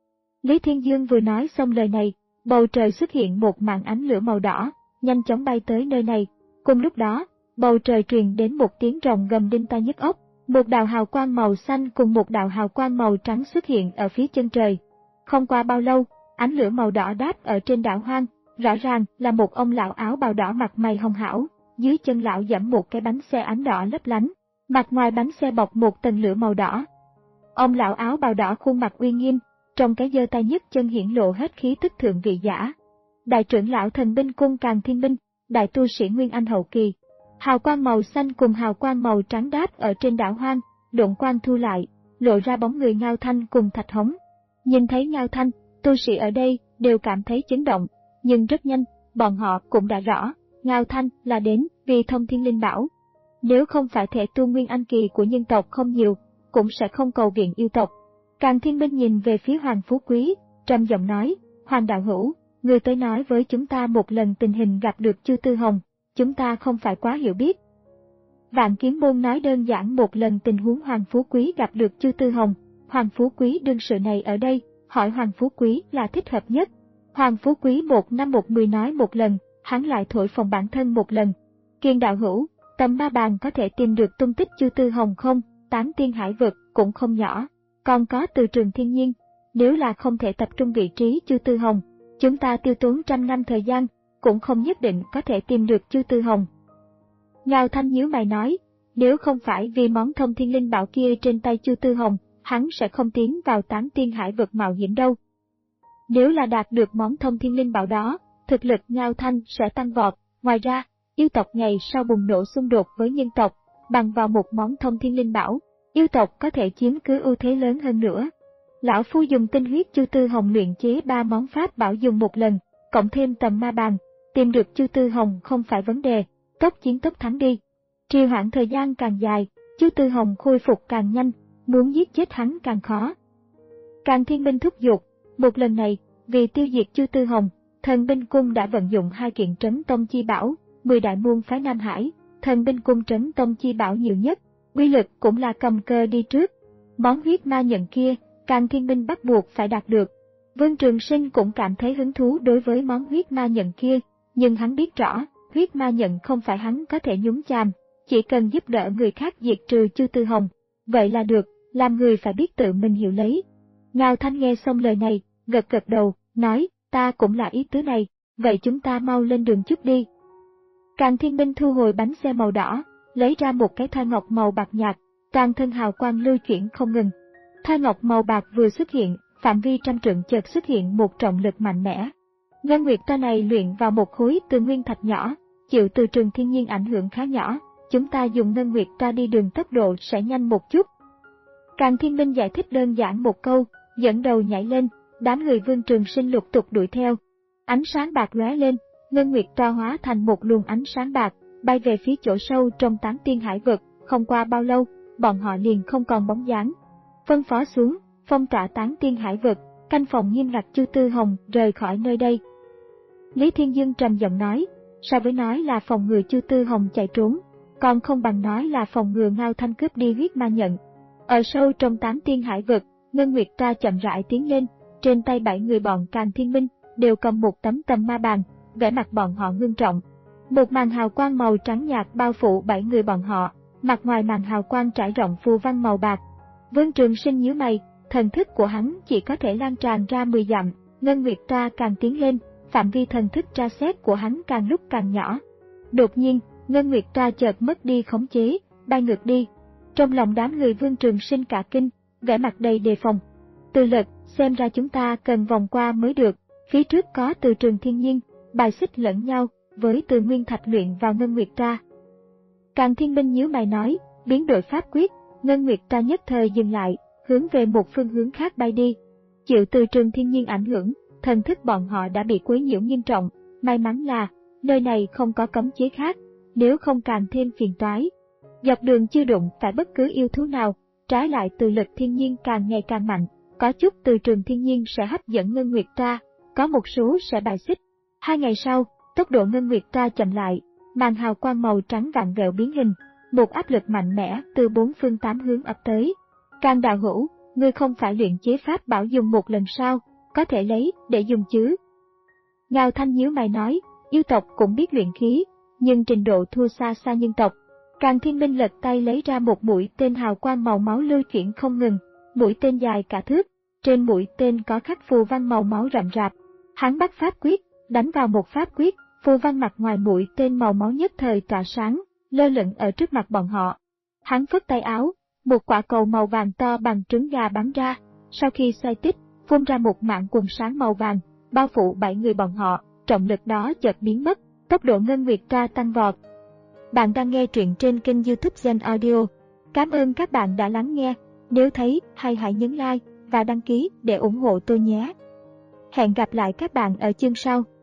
A: Lý Thiên Dương vừa nói xong lời này, bầu trời xuất hiện một màn ánh lửa màu đỏ, nhanh chóng bay tới nơi này. Cùng lúc đó, bầu trời truyền đến một tiếng rồng gầm đinh tai nhức óc, một đạo hào quang màu xanh cùng một đạo hào quang màu trắng xuất hiện ở phía chân trời. Không qua bao lâu, ánh lửa màu đỏ đáp ở trên đảo hoang, rõ ràng là một ông lão áo bào đỏ mặt mày hồng hảo, dưới chân lão giẫm một cái bánh xe ánh đỏ lấp lánh, mặt ngoài bánh xe bọc một tầng lửa màu đỏ. Ông lão áo bào đỏ khuôn mặt uy nghiêm, trong cái giơ tay nhấc chân hiển lộ hết khí tức thượng vị giả. Đại trưởng lão Thần Binh Cung Càn Thiên Binh, đại tu sĩ Nguyên Anh hậu kỳ. Hào quang màu xanh cùng hào quang màu trắng đáp ở trên đảo hoang, độn quang thu lại, lộ ra bóng người Ngao Thanh cùng Thạch Hống. Nhìn thấy Ngao Thanh, tu sĩ ở đây đều cảm thấy chấn động, nhưng rất nhanh, bọn họ cũng đã rõ, Ngao Thanh là đến vì thông thiên linh bảo. Nếu không phải thể tu Nguyên Anh kỳ của nhân tộc không nhiều, cũng sẽ không cầu viện yêu tộc. Càn Thiên Binh nhìn về phía Hoàng Phú Quý, trầm giọng nói, Hoàng đạo hữu, người tới nói với chúng ta một lần tình hình gặp được Chư Tư Hồng, chúng ta không phải quá hiểu biết. Vạn Kiếm Môn nói đơn giản một lần tình huống Hoàng Phú Quý gặp được Chư Tư Hồng, Hoàng Phú Quý đương sự này ở đây, hỏi Hoàng Phú Quý là thích hợp nhất. Hoàng Phú Quý một năm một mười nói một lần, hắn lại thổi phồng bản thân một lần. Kiên đạo hữu, Tầm Ma Bàn có thể tìm được tung tích Chư Tư Hồng không? Tám tiên hải vực cũng không nhỏ, còn có Từ Trường Thiên Nhiên. Nếu là không thể tập trung vị trí Chư Tư Hồng, chúng ta tiêu tốn trăm năm thời gian, cũng không nhất định có thể tìm được Chư Tư Hồng. Ngao Thanh nhíu mày nói, nếu không phải vì món thông thiên linh bảo kia trên tay Chư Tư Hồng, hắn sẽ không tiến vào Tám tiên hải vực mạo hiểm đâu. Nếu là đạt được món thông thiên linh bảo đó, thực lực Ngao Thanh sẽ tăng vọt. Ngoài ra, yêu tộc ngày sau bùng nổ xung đột với nhân tộc, bằng vào một món thông thiên linh bảo, yêu tộc có thể chiếm cứ ưu thế lớn hơn nữa. Lão Phu dùng tinh huyết Chư Tư Hồng luyện chế ba món pháp bảo dùng một lần, cộng thêm Tầm Ma Bàn, tìm được Chư Tư Hồng không phải vấn đề, tốc chiến tốc thắng đi. Trì hoãn thời gian càng dài, Chư Tư Hồng khôi phục càng nhanh, muốn giết chết hắn càng khó. Càn Thiên Binh thúc giục, một lần này, vì tiêu diệt Chư Tư Hồng, Thần Binh Cung đã vận dụng hai kiện trấn tông chi bảo, mười đại môn phái Nam Hải, Thần Binh Cung trấn tông chi bảo nhiều nhất, uy lực cũng là cầm cơ đi trước. Món huyết ma nhận kia, Càn Thiên Binh bắt buộc phải đạt được. Vương Trường Sinh cũng cảm thấy hứng thú đối với món huyết ma nhận kia, nhưng hắn biết rõ, huyết ma nhận không phải hắn có thể nhúng chàm, chỉ cần giúp đỡ người khác diệt trừ Chư Tư Hồng, vậy là được, làm người phải biết tự mình hiểu lấy. Ngao Thanh nghe xong lời này, gật gật đầu, nói, ta cũng là ý tứ này, vậy chúng ta mau lên đường chút đi. Càn Thiên Binh thu hồi bánh xe màu đỏ, lấy ra một cái thoi ngọc màu bạc nhạt, toàn thân hào quang lưu chuyển không ngừng. Thoi ngọc màu bạc vừa xuất hiện, phạm vi trăm trượng chợt xuất hiện một trọng lực mạnh mẽ. Ngân Nguyệt toa này luyện vào một khối từ nguyên thạch nhỏ, chịu Từ Trường Thiên Nhiên ảnh hưởng khá nhỏ, chúng ta dùng Ngân Nguyệt toa đi đường tốc độ sẽ nhanh một chút. Càn Thiên Binh giải thích đơn giản một câu, dẫn đầu nhảy lên, đám người Vương Trường Sinh lục tục đuổi theo. Ánh sáng bạc lóe lên, Ngân Nguyệt toa hóa thành một luồng ánh sáng bạc, bay về phía chỗ sâu trong Tám tiên hải vực, không qua bao lâu, bọn họ liền không còn bóng dáng. Phân phó xuống, phong tỏa Tám tiên hải vực, canh phòng nghiêm ngặt Chư Tư Hồng rời khỏi nơi đây. Lý Thiên Dương trầm giọng nói, so với nói là phòng ngừa Chư Tư Hồng chạy trốn, còn không bằng nói là phòng ngừa Ngao Thanh cướp đi huyết ma nhận. Ở sâu trong Tám tiên hải vực, Ngân Nguyệt toa chậm rãi tiến lên, trên tay bảy người bọn Càn Thiên Binh đều cầm một tấm Tầm Ma Bàn, vẻ mặt bọn họ ngưng trọng. Một màn hào quang màu trắng nhạt bao phủ bảy người bọn họ, mặt ngoài màn hào quang trải rộng phù văn màu bạc. Vương Trường Sinh nhíu mày, thần thức của hắn chỉ có thể lan tràn ra mười dặm, Ngân Nguyệt toa càng tiến lên, phạm vi thần thức tra xét của hắn càng lúc càng nhỏ. Đột nhiên, Ngân Nguyệt toa chợt mất đi khống chế, bay ngược đi. Trong lòng đám người Vương Trường Sinh cả kinh, vẻ mặt đầy đề phòng. Từ Lực, xem ra chúng ta cần vòng qua mới được, phía trước có Từ Trường Thiên Nhiên, bài xích lẫn nhau, với Từ Nguyên Thạch luyện vào Ngân Nguyệt Tra. Càn Thiên Minh nhíu mày nói, biến đổi pháp quyết, Ngân Nguyệt Tra nhất thời dừng lại, hướng về một phương hướng khác bay đi. Chịu Từ Trường Thiên Nhiên ảnh hưởng, thần thức bọn họ đã bị quấy nhiễu nghiêm trọng, may mắn là nơi này không có cấm chế khác, nếu không càng thêm phiền toái. Dọc đường chưa đụng phải bất cứ yêu thú nào, trái lại Từ Lực thiên nhiên càng ngày càng mạnh, có chút Từ Trường Thiên Nhiên sẽ hấp dẫn Ngân Nguyệt Tra, có một số sẽ bài xích. Hai ngày sau, tốc độ Ngân Nguyệt Tra chậm lại, màn hào quang màu trắng vặn vẹo biến hình, một áp lực mạnh mẽ từ bốn phương tám hướng ập tới. Càn đạo hữu, ngươi không phải luyện chế pháp bảo dùng một lần sao, có thể lấy để dùng chứ? Ngao Thanh nhíu mày nói, yêu tộc cũng biết luyện khí, nhưng trình độ thua xa xa nhân tộc. Càn Thiên Minh lật tay lấy ra một mũi tên hào quang màu máu lưu chuyển không ngừng, mũi tên dài cả thước, trên mũi tên có khắc phù văn màu máu rậm rạp. Hắn bắt pháp quyết, đánh vào một pháp quyết, phù văn mặt ngoài mũi tên màu máu nhất thời tỏa sáng, lơ lửng ở trước mặt bọn họ. Hắn phất tay áo, một quả cầu màu vàng to bằng trứng gà bắn ra, sau khi xoay tích, phun ra một mảng quần sáng màu vàng, bao phủ bảy người bọn họ, trọng lực đó chợt biến mất, tốc độ Ngân Nguyệt Tra tăng vọt. Bạn đang nghe truyện trên kênh YouTube Gen Audio. Cảm ơn các bạn đã lắng nghe, nếu thấy hay hãy nhấn like và đăng ký để ủng hộ tôi nhé. Hẹn gặp lại các bạn ở chương sau.